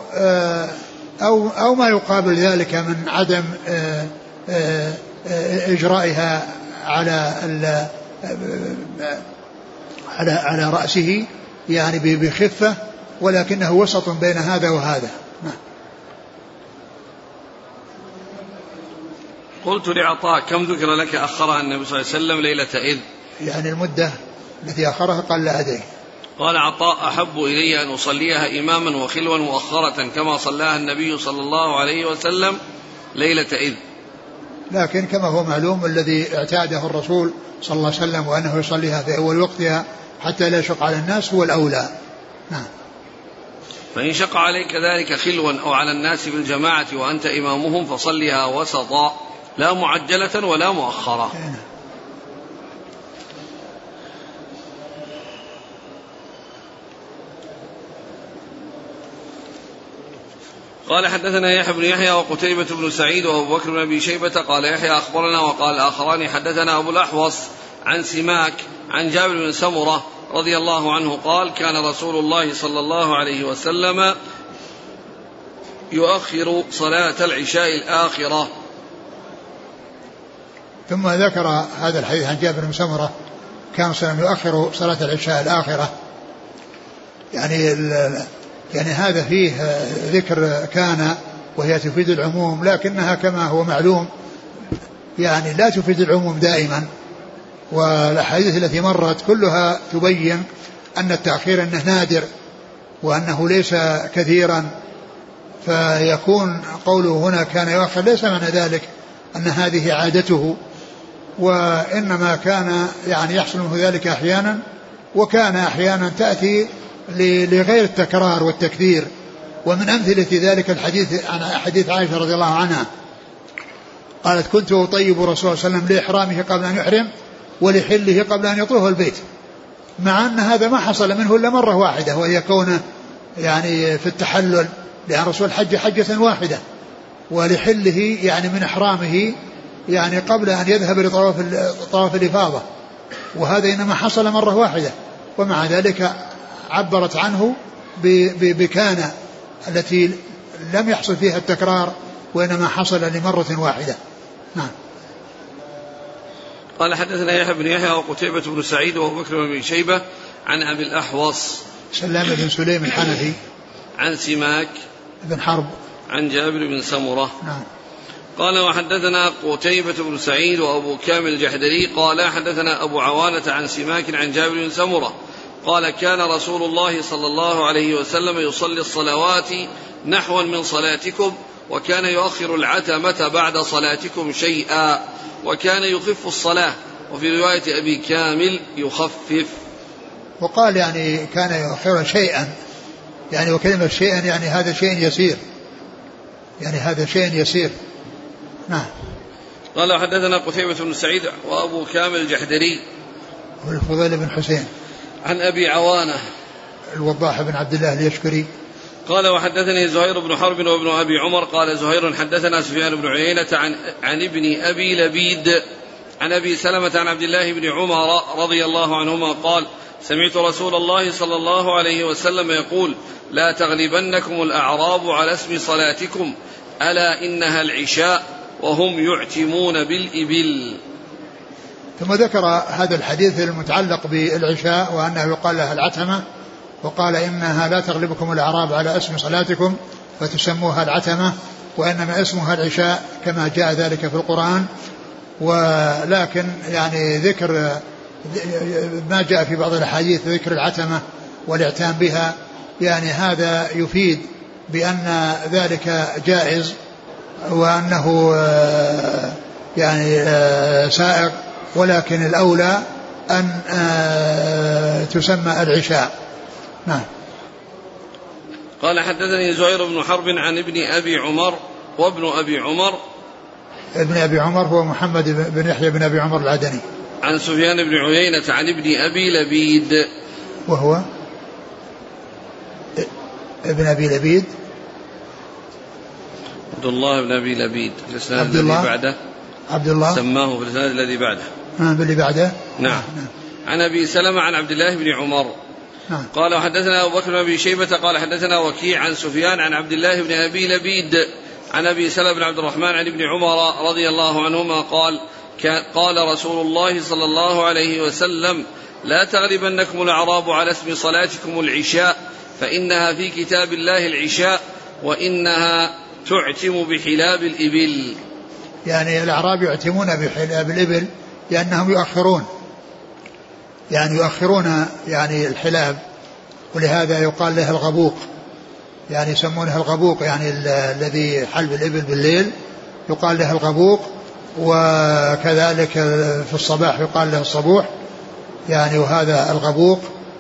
أو أو ما يقابل ذلك من عدم إجرائها على على على رأسه يعني بخفة ولكنه وسط بين هذا وهذا. قلت لعطاء كم ذكر لك أخرها النبي صلى الله عليه وسلم ليلة إذ؟ يعني المدة التي أخرها قال لا أدري. قال عطاء أحب إلي أن أصليها إماما وخلوا مؤخرة كما صلاها النبي صلى الله عليه وسلم ليلة إذ. لكن كما هو معلوم الذي اعتاده الرسول صلى الله عليه وسلم وأنه يصليها في أول وقتها حتى لا يشق على الناس هو الأولى. نعم. فإن شق عليك ذلك خلوا أو على الناس بالجماعة وأنت إمامهم فصليها وسطا لا معجلة ولا مؤخرة. قال حدثنا يحيى بن يحيى وقتيبة بن سعيد وأبو بكر بن أبي شيبة قال يحيى أخبرنا وقال آخران حدثنا أبو الأحوص عن سماك عن جابر بن سمرة رضي الله عنه قال كان رسول الله صلى الله عليه وسلم يؤخر صلاة العشاء الآخرة. ثم ذكر هذا الحديث عن جابر بن سمرة كان صلى الله عليه وسلم يؤخر صلاة العشاء الآخرة يعني يعني هذا فيه ذكر كان وهي تفيد العموم لكنها كما هو معلوم يعني لا تفيد العموم دائما والأحاديث التي مرت كلها تبين أن التأخير أنه نادر وأنه ليس كثيرا فيكون قوله هنا كان يؤخر ليس معنى ذلك أن هذه عادته وإنما كان يعني يحصل منه ذلك أحيانا وكان أحيانا تأتي لغير التكرار والتكثير. ومن أمثلة ذلك الحديث عن حديث عائشة رضي الله عنها قالت كنت أطيب رسول الله صلى الله عليه وسلم لإحرامه قبل أن يحرم ولحله قبل أن يطوف البيت مع أن هذا ما حصل منه إلا مرة واحدة وهي كونه يعني في التحلل لأن رسول حج حجة واحدة ولحله يعني من إحرامه يعني قبل أن يذهب لطواف طواف الإفاضة وهذا إنما حصل مرة واحدة ومع ذلك عبرت عنه بكان التي لم يحصل فيها التكرار وإنما حصل لمرة واحدة. نعم. قال حدثنا يحيى بن يحيى وقتيبة بن سعيد وأبو بكر بن شيبة عن أبي الأحوص سلام بن سليم الحنفي عن سماك بن حرب عن جابر بن سمرة. نعم. قال وحدثنا قتيبة بن سعيد وأبو كامل الجحدري قال حدثنا أبو عوانة عن سماك عن جابر بن سمرة قال كان رسول الله صلى الله عليه وسلم يصلي الصلوات نحوا من صلاتكم وكان يؤخر العتمة بعد صلاتكم شيئا وكان يخف الصلاة وفي رواية أبي كامل يخفف. وقال يعني كان يؤخر شيئا يعني وكلمة شيئا يعني هذا شيء يسير يعني هذا شيء يسير. نعم. قال حدثنا قتيبة بن سعيد وأبو كامل الجحدري والفضيل بن حسين عن أبي عوانة الوضاح بن عبد الله اليشكري قال وحدثني زهير بن حرب وابن أبي عمر قال زهير حدثنا سفيان بن عيينة عن, عن ابن أبي لبيد عن أبي سلمة عن عبد الله بن عمر رضي الله عنهما قال سمعت رسول الله صلى الله عليه وسلم يقول لا تغلبنكم الأعراب على اسم صلاتكم ألا إنها العشاء وهم يعتمون بالإبل. ثم ذكر هذا الحديث المتعلق بالعشاء وأنه يقال لها العتمة وقال إنها لا تغلبكم الأعراب على اسم صلاتكم فتسموها العتمة وإنما اسمها العشاء كما جاء ذلك في القرآن. ولكن يعني ذكر ما جاء في بعض الأحاديث ذكر العتمة والاعتام بها يعني هذا يفيد بأن ذلك جائز وأنه يعني سائغ ولكن الأولى أن تسمى العشاء. نعم. قال حدثني زهير بن حرب عن ابن أبي عمر وابن أبي عمر ابن أبي عمر هو محمد بن يحيى بن أبي عمر العدني عن سفيان بن عيينة عن ابن أبي لبيد وهو ابن أبي لبيد عبد الله بن أبي لبيد عبد الله بعده عبد الله سماه في الإسناد الذي بعده نعم باللي بعده نعم. نعم عن أبي سلمة عن عبد الله بن عمر نعم. قال حدثنا أبو بكر بن أبي شيبة قال حدثنا وكيع عن سفيان عن عبد الله بن أبي لبيد عن أبي سلمة بن عبد الرحمن عن ابن عمر رضي الله عنهما قال قال رسول الله صلى الله عليه وسلم لا تغلبنكم الأعراب على اسم صلاتكم العشاء فإنها في كتاب الله العشاء وإنها تعتم بحلاب الإبل. يعني الأعراب يعتمون بحلاب الإبل لأنهم يؤخرون يعني يؤخرون يعني الحلاب ولهذا يقال له الغبوق يعني يسمونه الغبوق يعني الذي حلب الإبل بالليل يقال له الغبوق وكذلك في الصباح يقال له الصبوح يعني وهذا الغبوق.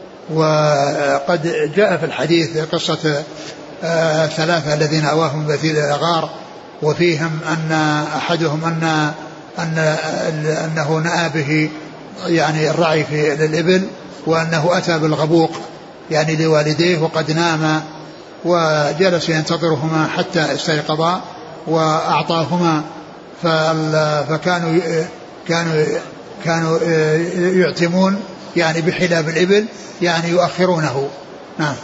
وقد جاء في الحديث قصة ثلاثة الذين أواهم بثيل الأغار وفيهم أن أحدهم أن أن أنه نأى به يعني الرعي في الإبل وأنه أتى بالغبوق يعني لوالديه وقد نام وجلس ينتظرهما حتى استيقظا وأعطاهما فكانوا كانوا كانوا يعتمون يعني بحلاب الإبل يعني يؤخرونه. نعم.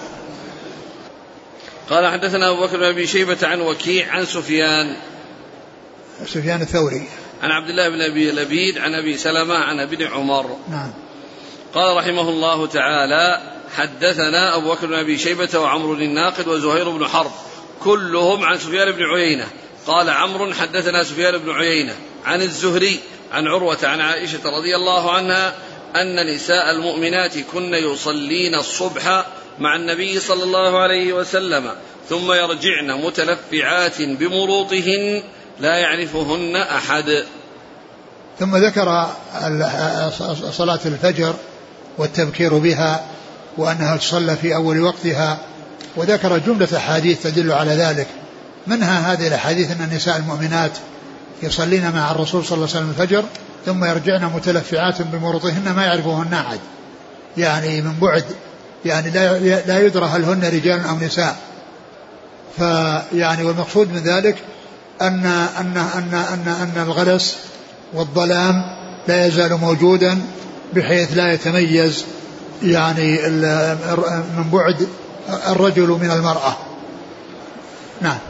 قال حدثنا أبو بكر بن أبي شيبة عن وكيع عن سفيان سفيان الثوري عن عبد الله بن أبي لبيد عن أبي سلمة عن ابن عمر. نعم. قال رحمه الله تعالى حدثنا أبو بكر بن أبي شيبة وعمرو الناقد وزهير بن حرب كلهم عن سفيان بن عيينة. قال عمرو حدثنا سفيان بن عيينة عن الزهري عن عروة عن عائشة رضي الله عنها أن نساء المؤمنات كن يصلين الصبح مع النبي صلى الله عليه وسلم ثم يرجعن متلفعات بمروطهن لا يعرفهن أحد. ثم ذكر صلاة الفجر والتبكير بها وأنها تصلى في أول وقتها وذكر جملة أحاديث تدل على ذلك منها هذه الأحاديث أن النساء المؤمنات يصلين مع الرسول صلى الله عليه وسلم الفجر ثم يرجعن متلفعات بمروطهن ما يعرفهن أحد يعني من بعد يعني لا يدرى هل هن رجال أو نساء. فيعني والمقصود من ذلك أن أن أن أن أن الغلس والظلام لا يزال موجودا بحيث لا يتميز يعني من بعد الرجل من المرأة. نعم.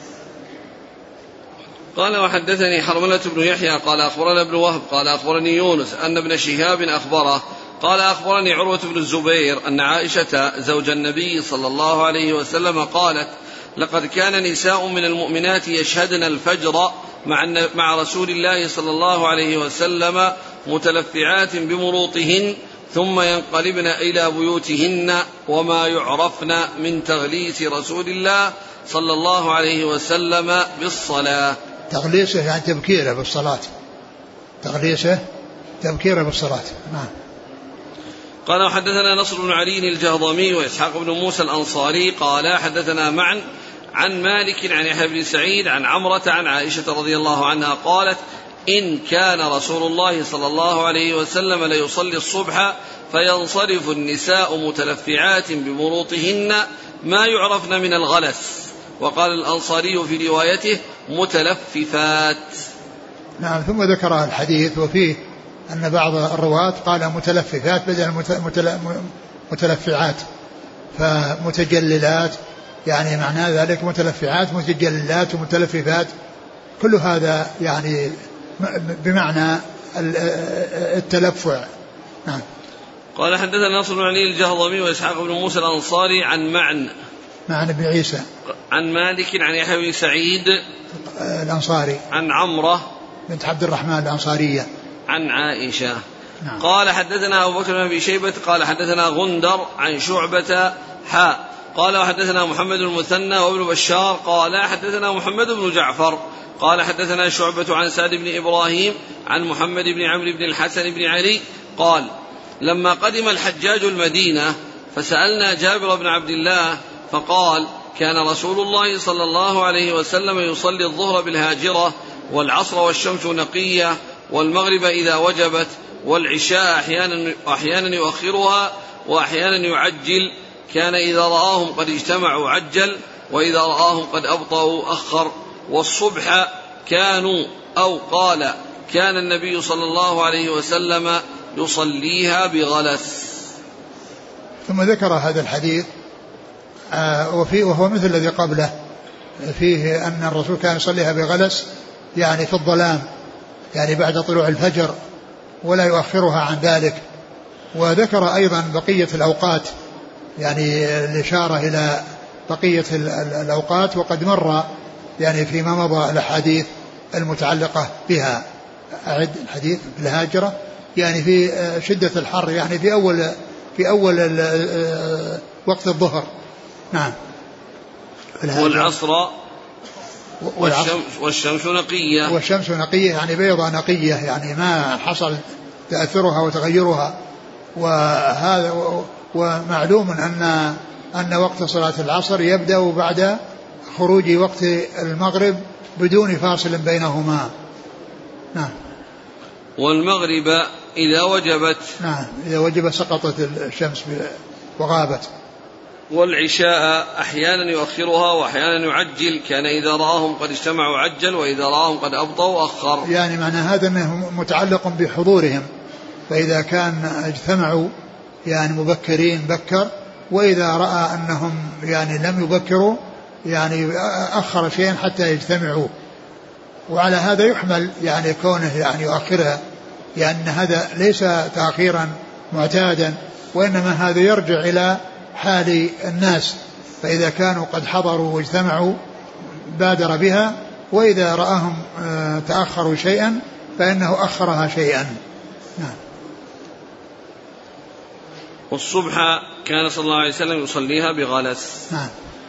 قال وحدثني حرملة بن يحيى قال أخبرنا ابن وهب قال أخبرني يونس أن ابن شهاب أخبره قال أخبرني عروة بن الزبير أن عائشة زوج النبي صلى الله عليه وسلم قالت لقد كان نساء من المؤمنات يشهدن الفجر مع, مع رسول الله صلى الله عليه وسلم متلفعات بمروطهن ثم ينقلبن إلى بيوتهن وما يعرفن من تغليس رسول الله صلى الله عليه وسلم بالصلاة. تغليسه يعني تبكيره بالصلاة، تغليسه تبكيره بالصلاة. نعم. قال وحدثنا نصر بن علي الجهضمي وإسحاق بن موسى الأنصاري قال حدثنا معا عن مالك عن يحيى بن سعيد عن عمرة عن عائشة رضي الله عنها قالت إن كان رسول الله صلى الله عليه وسلم ليصلي الصبح فينصرف النساء متلفعات بمروطهن ما يعرفن من الغلس. وقال الأنصاري في روايته متلففات. نعم. ثم ذكر الحديث وفيه أن بعض الرواة قال متلففات بدل متلفعات، فمتجللات يعني معنى ذلك متلفعات متجللات ومتلففات، كل هذا يعني بمعنى التلفع. نعم. قال حدثنا نصر بن علي الجهضمي وإسحاق بن موسى الأنصاري عن معن معن بن عيسى عن مالك عن يحيى بن سعيد الأنصاري عن عمرة بنت عبد الرحمن الأنصارية عن عائشة. نعم. قال حدثنا أبو بكر بن أبي شيبة قال حدثنا غندر عن شعبة حاء قال وحدثنا محمد المثنى وابن بشار قال حدثنا محمد بن جعفر قال حدثنا شعبة عن سعد بن إبراهيم عن محمد بن عمرو بن الحسن بن علي قال لما قدم الحجاج المدينة فسألنا جابر بن عبد الله فقال كان رسول الله صلى الله عليه وسلم يصلي الظهر بالهاجرة والعصر والشمس نقية والمغرب إذا وجبت والعشاء أحيانا, أحيانا يؤخرها وأحيانا يعجل كان إذا رآهم قد اجتمعوا عجل وإذا رآهم قد أبطأوا أخر والصبح كانوا أو قال كان النبي صلى الله عليه وسلم يصليها بغلس. ثم ذكر هذا الحديث آه وفيه وهو مثل الذي قبله فيه أن الرسول كان يصليها بغلس يعني في الظلام يعني بعد طلوع الفجر ولا يؤخرها عن ذلك. وذكر أيضا بقية الأوقات يعني الإشارة إلى بقية الأوقات وقد مر يعني فيما مضى الأحاديث المتعلقة بها. أعد الحديث في الهاجرة يعني في شدة الحر يعني في أول في أول وقت الظهر. نعم. والعصر والشمس, والشمس نقية والشمس نقية يعني بيضة نقية يعني ما حصل تأثرها وتغيرها. وهذا ومعلوم أن أن وقت صلاة العصر يبدأ بعد خروج وقت المغرب بدون فاصل بينهما. نعم. والمغرب إذا وجبت نعم إذا وجب سقطت الشمس وغابت. والعشاء أحيانا يؤخرها وأحيانا يعجل كان إذا رآهم قد اجتمعوا عجل وإذا رآهم قد أبطأوا أخر. يعني معنى هذا أنه متعلق بحضورهم، فإذا كان اجتمعوا يعني مبكرين بكر، وإذا رأى أنهم يعني لم يبكروا يعني أخر شيئا حتى يجتمعوا. وعلى هذا يحمل يعني كونه يعني يؤخرها لأن يعني هذا ليس تأخيرا معتادا، وإنما هذا يرجع إلى حال الناس، فإذا كانوا قد حضروا واجتمعوا بادر بها، وإذا رآهم تأخروا شيئا فإنه أخرها شيئا. نعم. والصبح كان صلى الله عليه وسلم يصليها بغلس. نعم.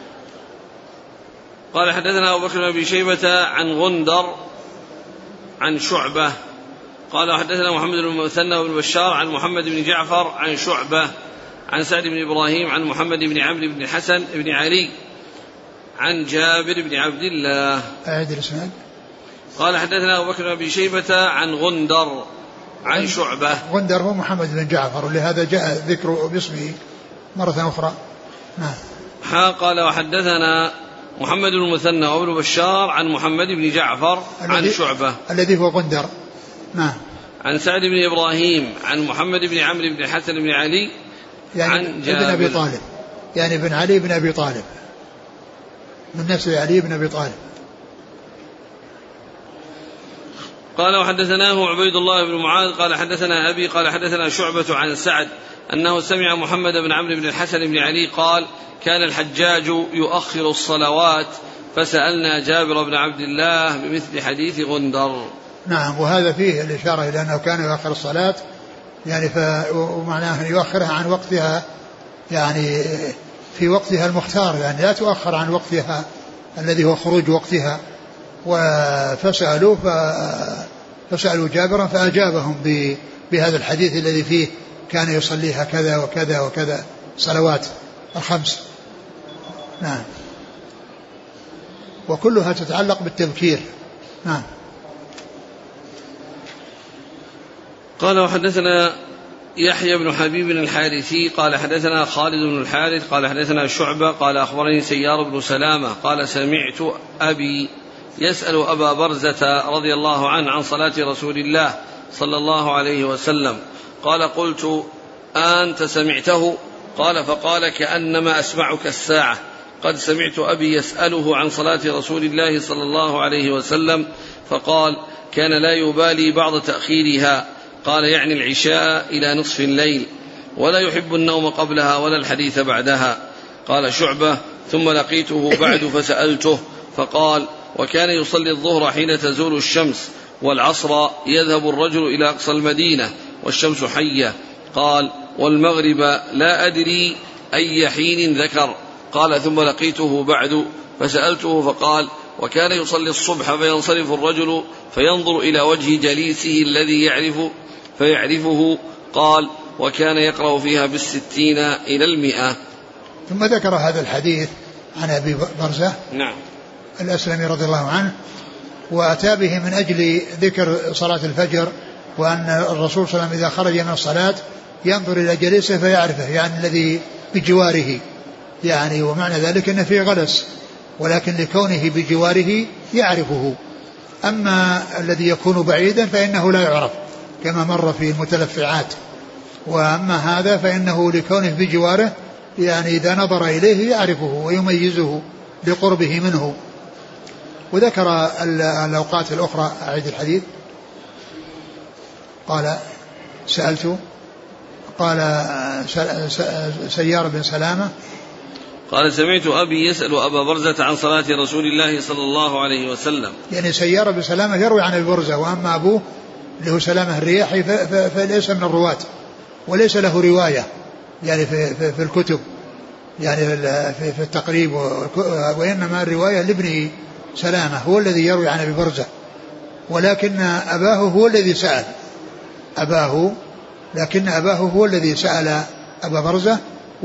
قال حدثنا أبو بكر بن أبي شيبة عن غندر عن شعبة قال حدثنا محمد بن المثنى وابن بشار عن محمد بن جعفر عن شعبة عن سعد بن إبراهيم عن محمد بن عمرو بن الحسن بن علي عن جابر بن عبد الله. أعد الإسناد. قال حدثنا أبو بكر بن أبي شيبة عن غندر عن شعبة. غندر هو محمد بن جعفر، ولهذا جاء ذكره باسمه مرة أخرى. نعم. ها قال وحدثنا محمد بن المثنى وابن بشار عن محمد بن جعفر عن شعبة الذي هو غندر. نعم. عن سعد بن إبراهيم عن محمد بن عمرو بن الحسن بن علي يعني عن ابن أبي طالب، يعني ابن علي بن أبي طالب من نسل علي بن أبي طالب. قال وحدثناه عبيد الله بن معاذ قال حدثنا أبي قال حدثنا شعبة عن سعد أنه سمع محمد بن عمرو بن الحسن بن علي قال كان الحجاج يؤخر الصلوات فسألنا جابر بن عبد الله بمثل حديث غندر. نعم. وهذا فيه الإشارة إلى أنه كان يؤخر الصلاة يعني ف... ومعناه يؤخرها عن وقتها يعني في وقتها المختار يعني لا تؤخر عن وقتها الذي هو خروج وقتها. فسألوا ف... فسألوا جابرا فأجابهم ب... بهذا الحديث الذي فيه كان يصليها كذا وكذا وكذا صلوات الخمس. نعم. وكلها تتعلق بالتبكير. نعم. قال وحدثنا يحيى بن حبيب الحارثي قال حدثنا خالد بن الحارث قال حدثنا شعبة قال أخبرني سيار بن سلامة قال سمعت أبي يسأل أبا برزة رضي الله عنه عن صلاة رسول الله صلى الله عليه وسلم قال قلت أنت سمعته؟ قال فقال كأنما أسمعك الساعة قد سمعت أبي يسأله عن صلاة رسول الله صلى الله عليه وسلم فقال كان لا يبالي بعض تأخيرها قال يعني العشاء إلى نصف الليل ولا يحب النوم قبلها ولا الحديث بعدها. قال شعبة ثم لقيته بعد فسألته فقال وكان يصلي الظهر حين تزول الشمس والعصر يذهب الرجل إلى أقصى المدينة والشمس حية. قال والمغرب لا أدري أي حين ذكر. قال ثم لقيته بعد فسألته فقال وكان يصلي الصبح فينصرف الرجل فينظر إلى وجه جليسه الذي يعرف فيعرفه. قال وكان يقرأ فيها بالستين إلى المئة. ثم ذكر هذا الحديث عن أبي برزة نعم الأسلمي رضي الله عنه وأتى به من أجل ذكر صلاة الفجر وأن الرسول صلى الله عليه وسلم إذا خرج من الصلاة ينظر إلى جليسه فيعرفه يعني الذي بجواره يعني ومعنى ذلك أنه فيه غلس ولكن لكونه بجواره يعرفه. أما الذي يكون بعيدا فإنه لا يعرف كما مر في المتلفعات. وأما هذا فإنه لكونه بجواره يعني إذا نظر إليه يعرفه ويميزه لقربه منه. وذكر الأوقات الأخرى. أعيد الحديث. قال سألت قال سيار بن سلامة قال سمعت أبي يسأل أبا برزة عن صلاة رسول الله صلى الله عليه وسلم. يعني سيار بن سلامة يروي عن أبي برزة وأما أبوه اللي هو سلامة الرياحي فليس من الرواة وليس له رواية يعني في, في, في الكتب يعني في, في التقريب وإنما الرواية لابن سلامة هو الذي يروي عن أبي برزة ولكن أباه هو الذي سأل أباه لكن أباه هو الذي سأل أبا برزة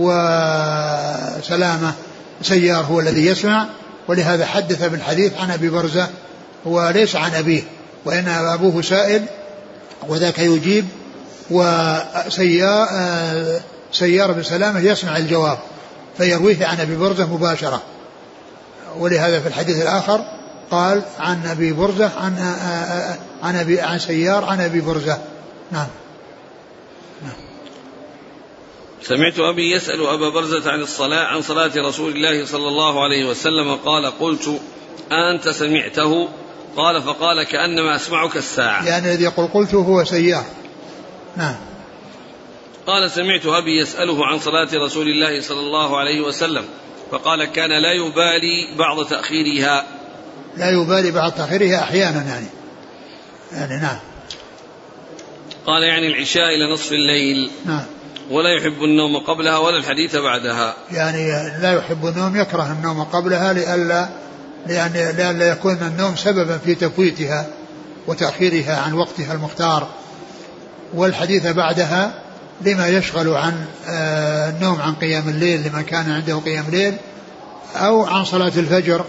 وسلامة سيار هو الذي يسمع ولهذا حدث بالحديث عن أبي برزة وليس عن أبيه وإن أبوه سائل وذاك يجيب وسيار سيار بن سلامة يسمع الجواب فيرويه عن أبي برزة مباشرة. ولهذا في الحديث الآخر قال عن أبي برزة عن عن أبي عن سيار عن أبي برزة. نعم. نعم. سمعت أبي يسأل أبا برزة عن الصلاة عن صلاة رسول الله صلى الله عليه وسلم قال قلت أنت سمعته؟ قال فقال كأنما أسمعك الساعة يعني الذي يقول قلت هو سيار. نعم. قال سمعت أبي يسأله عن صلاة رسول الله صلى الله عليه وسلم فقال كان لا يبالي بعض تأخيرها لا يبالي بعض تأخيرها أحيانا يعني يعني نعم. قال يعني العشاء إلى نصف الليل. نعم. ولا يحب النوم قبلها ولا الحديث بعدها يعني لا يحب النوم يكره النوم قبلها لألا لأن لألا يكون النوم سببا في تفويتها وتأخيرها عن وقتها المختار والحديث بعدها لما يشغل عن النوم عن قيام الليل لمن كان عنده قيام ليل أو عن صلاة الفجر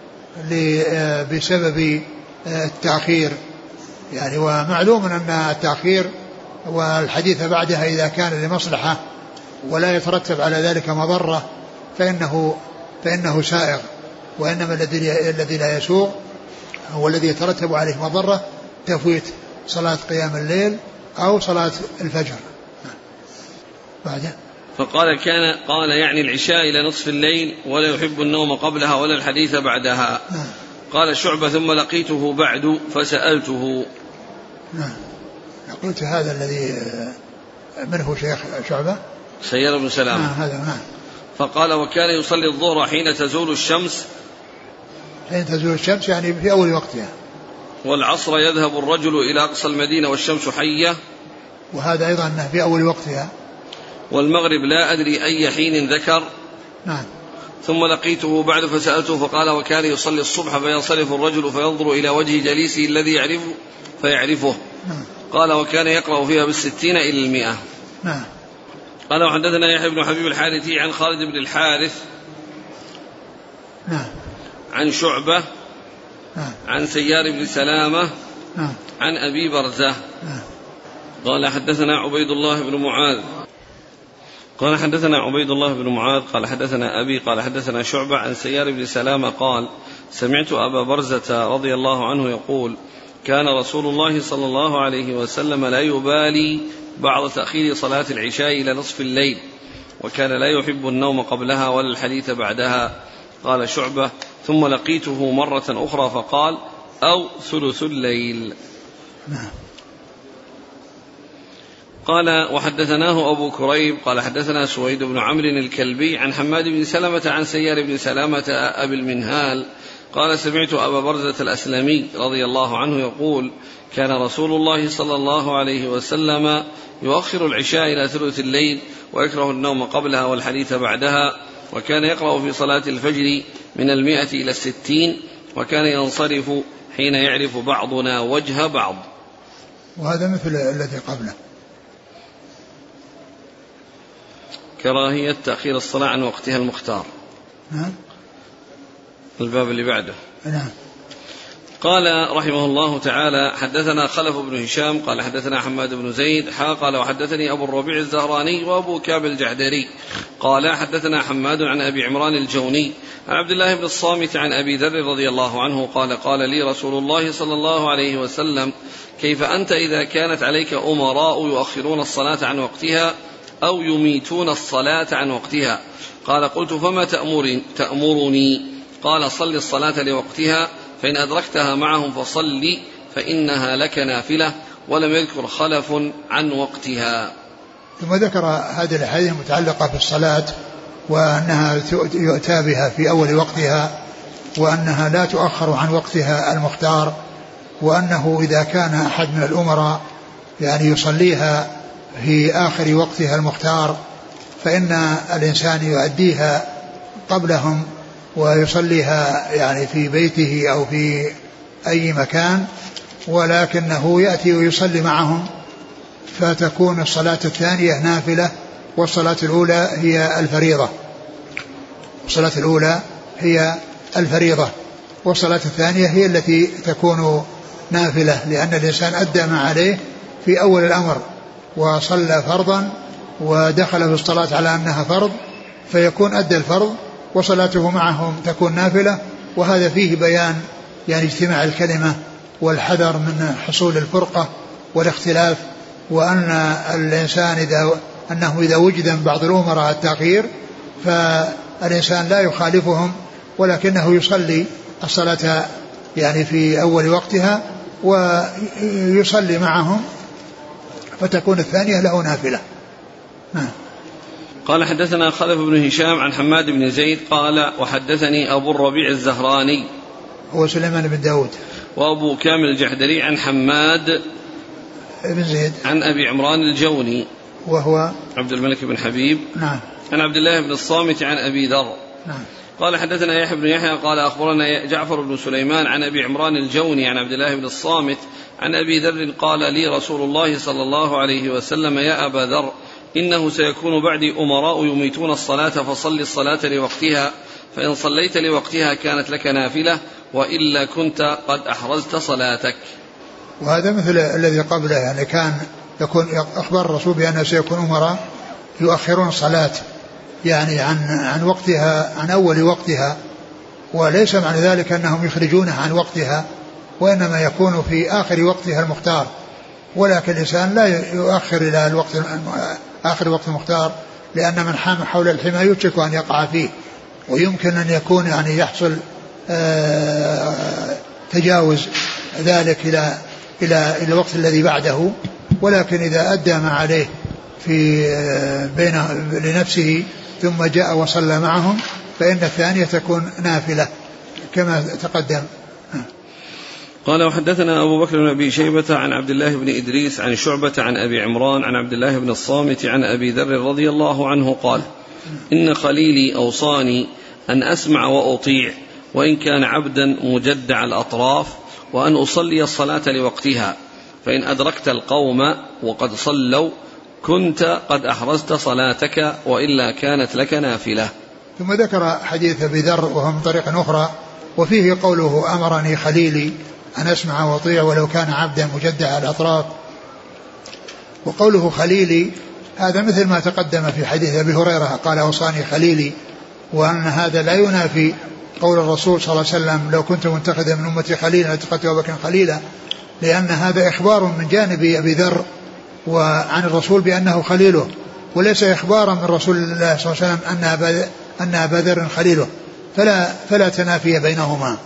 بسبب التأخير يعني. ومعلوم أن التأخير والحديث بعدها إذا كان لمصلحة ولا يترتب على ذلك مضرة فإنه فإنه سائغ وإنما الذي الذي لا يسوغ هو الذي يترتب عليه مضرة تفويت صلاة قيام الليل أو صلاة الفجر. بعدين فقال كان قال يعني العشاء إلى نصف الليل ولا يحب النوم قبلها ولا الحديث بعدها. قال شعبة ثم لقيته بعد فسألته نعم. قلت هذا الذي منه شيخ شعبة سيار بن سلام. نعم هذا. نعم. فقال وكان يصلي الظهر حين تزول الشمس. حين تزول الشمس يعني في أول وقتها. والعصر يذهب الرجل إلى أقصى المدينة والشمس حية. وهذا أيضا أنه في أول وقتها. والمغرب لا أدري أي حين ذكر. نعم. ثم لقيته بعد فسألته فقال وكان يصلي الصبح فينصرف الرجل فينظر إلى وجه جليسه الذي يعرفه فيعرفه. نعم. قال وكان يقرأ فيها بالستين إلى المئة. نعم. قال وحدثنا يحيى بن حبيب الحارثي عن خالد بن الحارث. نعم. عن شعبة. نعم. عن سيار بن سلامة. نعم. عن أبي برزة. نعم. قال حدثنا عبيد الله بن معاذ قال حدثنا عبيد الله بن معاذ قال حدثنا أبي قال حدثنا شعبة عن سيار بن سلامة قال سمعت أبا برزة رضي الله عنه يقول كان رسول الله صلى الله عليه وسلم لا يبالي بعد تأخير صلاة العشاء إلى نصف الليل وكان لا يحب النوم قبلها ولا الحديث بعدها. قال شعبة ثم لقيته مرة أخرى فقال أو ثلث الليل. نعم. قال وحدثناه أبو كريب قال حدثنا سويد بن عمرو الكلبي عن حماد بن سلمة عن سيار بن سلامة أبي المنهال قال سمعت أبا برزة الأسلمي رضي الله عنه يقول كان رسول الله صلى الله عليه وسلم يؤخر العشاء إلى ثلث الليل ويكره النوم قبلها والحديث بعدها وكان يقرأ في صلاة الفجر من المئة إلى الستين وكان ينصرف حين يعرف بعضنا وجه بعض. وهذا مثل الذي قبله. كراهية تأخير الصلاة عن وقتها المختار. نعم. الباب اللي بعده. نعم. قال رحمه الله تعالى حدثنا خلف بن هشام قال حدثنا حماد بن زيد حا قال وحدثني أبو الربيع الزهراني وأبو كامل الجحدري قال حدثنا حماد عن أبي عمران الجوني عن عبد الله بن الصامت عن أبي ذر رضي الله عنه قال قال لي رسول الله صلى الله عليه وسلم كيف أنت إذا كانت عليك أمراء يؤخرون الصلاة عن وقتها أو يميتون الصلاة عن وقتها؟ قال قلت فما تأمرني؟ قال صل الصلاة لوقتها فإن أدركتها معهم فصل فإنها لك نافلة ولم يذكر خلف عن وقتها. ثم ذكر هذه الأحاديث المتعلقة بالصلاة وأنها يؤتى بها في أول وقتها وأنها لا تؤخر عن وقتها المختار وأنه إذا كان أحد من الأمراء يعني يصليها في آخر وقتها المختار فإن الإنسان يؤديها قبلهم ويصليها يعني في بيته أو في أي مكان ولكنه يأتي ويصلي معهم فتكون الصلاة الثانية نافلة والصلاة الأولى هي الفريضة الصلاة الأولى هي الفريضة والصلاة الثانية هي التي تكون نافلة لأن الإنسان أدى ما عليه في أول الأمر وصلى فرضا ودخل في الصلاة على أنها فرض فيكون أدى الفرض وصلاته معهم تكون نافلة. وهذا فيه بيان يعني اجتماع الكلمة والحذر من حصول الفرقة والاختلاف وأن الإنسان إذا أنه إذا وجد من بعض الأمراء التغيير فالإنسان لا يخالفهم ولكنه يصلي الصلاة يعني في أول وقتها ويصلي معهم فتكون الثانية له نافلة. نعم. قال حدثنا خلف بن هشام عن حماد بن زيد قال وحدثني أبو الربيع الزهراني هو سليمان بن داود وأبو كامل الجحدري عن حماد بن زيد عن أبي عمران الجوني وهو عبد الملك بن حبيب. نعم. عن عبد الله بن الصامت عن أبي ذر. نعم. قال حدثنا يحيى بن يحيى قال أخبرنا جعفر بن سليمان عن أبي عمران الجوني عن عبد الله بن الصامت عن أبي ذر قال لي رسول الله صلى الله عليه وسلم يا أبا ذر إنه سيكون بعدي أمراء يميتون الصلاة فصل الصلاة لوقتها فإن صليت لوقتها كانت لك نافلة وإلا كنت قد أحرزت صلاتك. وهذا مثل الذي قبله يعني كان يكون أخبر الرسول بأنه سيكون أمراء يؤخرون الصلاة يعني عن عن وقتها عن أول وقتها وليس معنى ذلك أنهم يخرجونها عن وقتها وإنما يكون في آخر وقتها المختار ولكن الإنسان لا يؤخر إلى الوقت آخر وقت المختار لأن من حام حول الحمى يوشك أن يقع فيه ويمكن أن يكون يعني يحصل تجاوز ذلك إلى إلى إلى الوقت الذي بعده، ولكن إذا أدى ما عليه في بين لنفسه ثم جاء وصلى معهم فإن الثانية تكون نافلة كما تقدم. قال وحدثنا أبو بكر بن أبي شيبة عن عبد الله بن إدريس عن شعبة عن أبي عمران عن عبد الله بن الصامت عن أبي ذر رضي الله عنه قال إن خليلي أوصاني أن أسمع وأطيع وإن كان عبدا مجدع الأطراف، وأن أصلي الصلاة لوقتها، فإن أدركت القوم وقد صلوا كنت قد أحرزت صلاتك وإلا كانت لك نافلة. ثم ذكر حديث أبي ذر وهو من طريق أخرى وفيه قوله أمرني خليلي أن أسمع وأطيع ولو كان عبدا مجدع الأطراف. وقوله خليلي هذا مثل ما تقدم في حديث أبي هريرة قال أوصاني خليلي، وأن هذا لا ينافي قول الرسول صلى الله عليه وسلم لو كنت متخذا من أمتي خليلا لاتخذت أبا بكر خليلا، لأن هذا إخبار من جانب أبي ذر وعن الرسول بأنه خليله، وليس إخبارا من رسول الله صلى الله عليه وسلم أن أبا, أن أبا ذر خليله، فلا, فلا تنافي بينهما.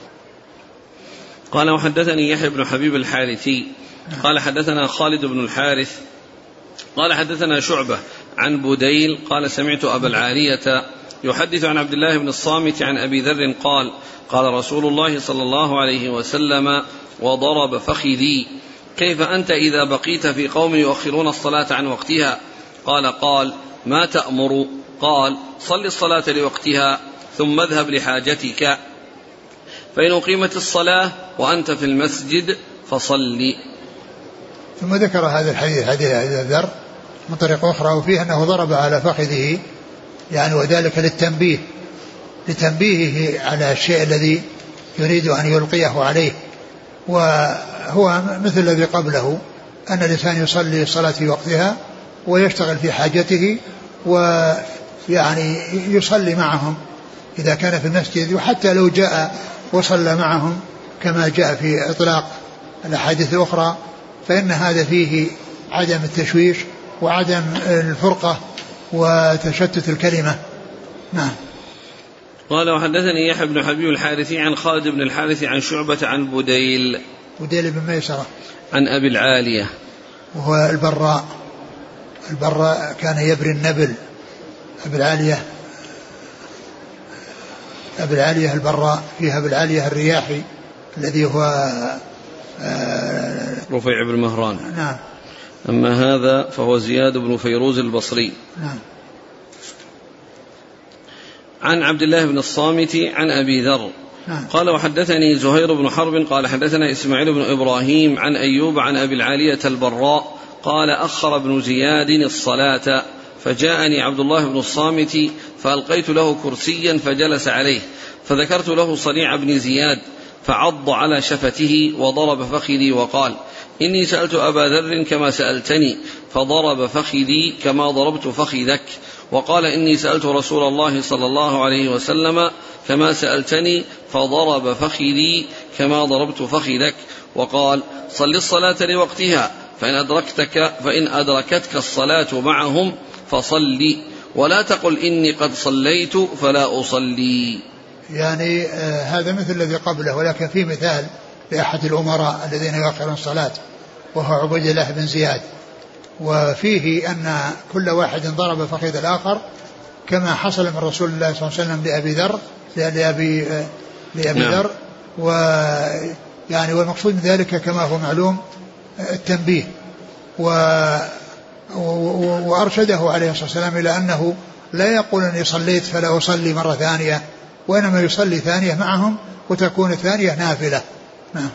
قال وحدثني يحيى بن حبيب الحارثي قال حدثنا خالد بن الحارث قال حدثنا شعبة عن بديل قال سمعت أبا العالية يحدث عن عبد الله بن الصامت عن أبي ذر قال قال رسول الله صلى الله عليه وسلم وضرب فخذي كيف أنت إذا بقيت في قوم يؤخرون الصلاة عن وقتها؟ قال قال ما تأمر؟ قال صل الصلاة لوقتها ثم اذهب لحاجتك، فإن أقيمت الصلاة وأنت في المسجد فصلي. ثم ذكر هذا الحديث حديث أبي ذر من طريق أخرى وفيه أنه ضرب على فخذه، يعني وذلك للتنبيه لتنبيهه على الشيء الذي يريد أن يلقيه عليه، وهو مثل الذي قبله أن الإنسان يصلي الصلاة في وقتها ويشتغل في حاجته ويعني يصلي معهم إذا كان في المسجد، وحتى لو جاء وصلى معهم كما جاء في إطلاق الأحاديث الأخرى فإن هذا فيه عدم التشويش وعدم الفرقة وتشتت الكلمة. نعم. قال وحدثني يحيى بن حبيب الحارثي عن خالد بن الحارث عن شعبة عن بديل بديل بن ميسرة عن أبي العالية وهو البراء البراء كان يبري النبل. أبي العالية أبي العالية البراء فيها أبي العالية الرياحي الذي هو رفيع بن مهران. نعم. أما هذا فهو زياد بن فيروز البصري. نعم. عن عبد الله بن الصامت عن أبي ذر. نعم. قال وحدثني زهير بن حرب قال حدثنا إسماعيل بن إبراهيم عن أيوب عن أبي العالية البراء قال أخر ابن زياد الصلاة فجاءني عبد الله بن الصامت فألقيت له كرسيا فجلس عليه فذكرت له صنيع بن زياد فعض على شفته وضرب فخذي وقال إني سألت أبا ذر كما سألتني فضرب فخذي كما ضربت فخذك، وقال إني سألت رسول الله صلى الله عليه وسلم كما سألتني فضرب فخذي كما ضربت فخذك، وقال صل الصلاة لوقتها فإن أدركتك فإن أدركتك الصلاة معهم فصلي ولا تقل إني قد صليت فلا أصلي. يعني آه هذا مثل الذي قبله، ولكن في مثال لأحد الأمراء الذين يؤخرون الصلاة وهو عبيد الله بن زياد، وفيه أن كل واحد ضرب فخذ الآخر كما حصل من رسول الله صلى الله عليه وسلم لأبي ذر لأبي, آه لأبي نعم. ذر، ويعني والمقصود من ذلك كما هو معلوم التنبيه، و وأرشده عليه الصلاة والسلام إلى أنه لا يقول أني صليت فلا أصلي مرة ثانية، وإنما يصلي ثانية معهم وتكون الثانية نافلة. نعم.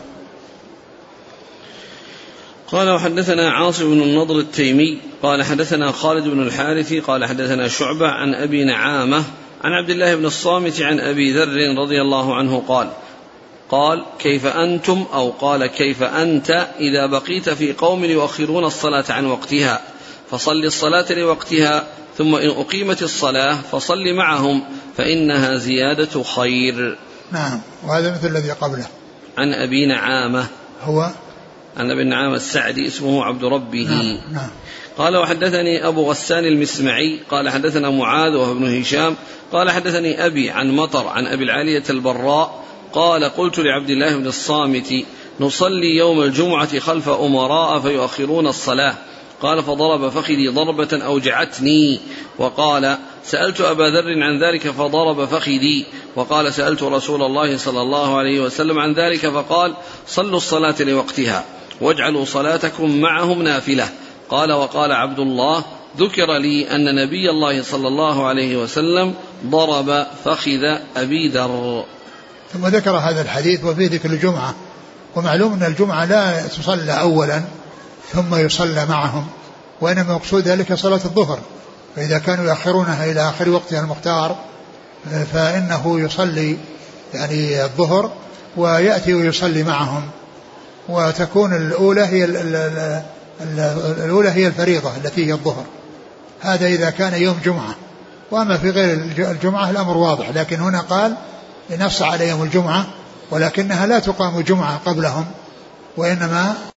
قال وحدثنا عاصم بن النضر التيمي قال حدثنا خالد بن الحارث قال حدثنا شعبة عن أبي نعامة عن عبد الله بن الصامت عن أبي ذر رضي الله عنه قال قال كيف أنتم أو قال كيف أنت إذا بقيت في قوم يؤخرون الصلاة عن وقتها فصل الصلاة لوقتها ثم إن أقيمت الصلاة فصل معهم فإنها زيادة خير. نعم. وهذا مثل الذي قبله. عن أبي نعامة هو عن أبي نعامة السعدي اسمه عبد ربه. نعم. نعم. قال وحدثني أبو غسان المسمعي قال حدثنا معاذ وهو ابن هشام قال حدثني أبي عن مطر عن أبي العالية البراء قال قلت لعبد الله بن الصامت نصلي يوم الجمعة خلف أمراء فيؤخرون الصلاة. قال فضرب فخذي ضربة أوجعتني. وقال سألت أبا ذر عن ذلك فضرب فخذي. وقال سألت رسول الله صلى الله عليه وسلم عن ذلك فقال صلوا الصلاة لوقتها واجعلوا صلاتكم معهم نافلة. قال وقال عبد الله ذكر لي أن نبي الله صلى الله عليه وسلم ضرب فخذ أبي ذر. ثم ذكر هذا الحديث وفيه ذكر الجمعة. ومعلوم أن الجمعة لا تصلى أولا ثم يصلى معهم، وإنما مقصود ذلك صلاة الظهر، فإذا كانوا يأخرونها إلى آخر وقتها المختار فإنه يصلي يعني الظهر ويأتي ويصلي معهم، وتكون الأولى هي الأولى هي الفريضة التي هي الظهر. هذا إذا كان يوم جمعة. وأما في غير الجمعة الأمر واضح، لكن هنا قال نص على يوم الجمعة، ولكنها لا تقام جمعة قبلهم، وإنما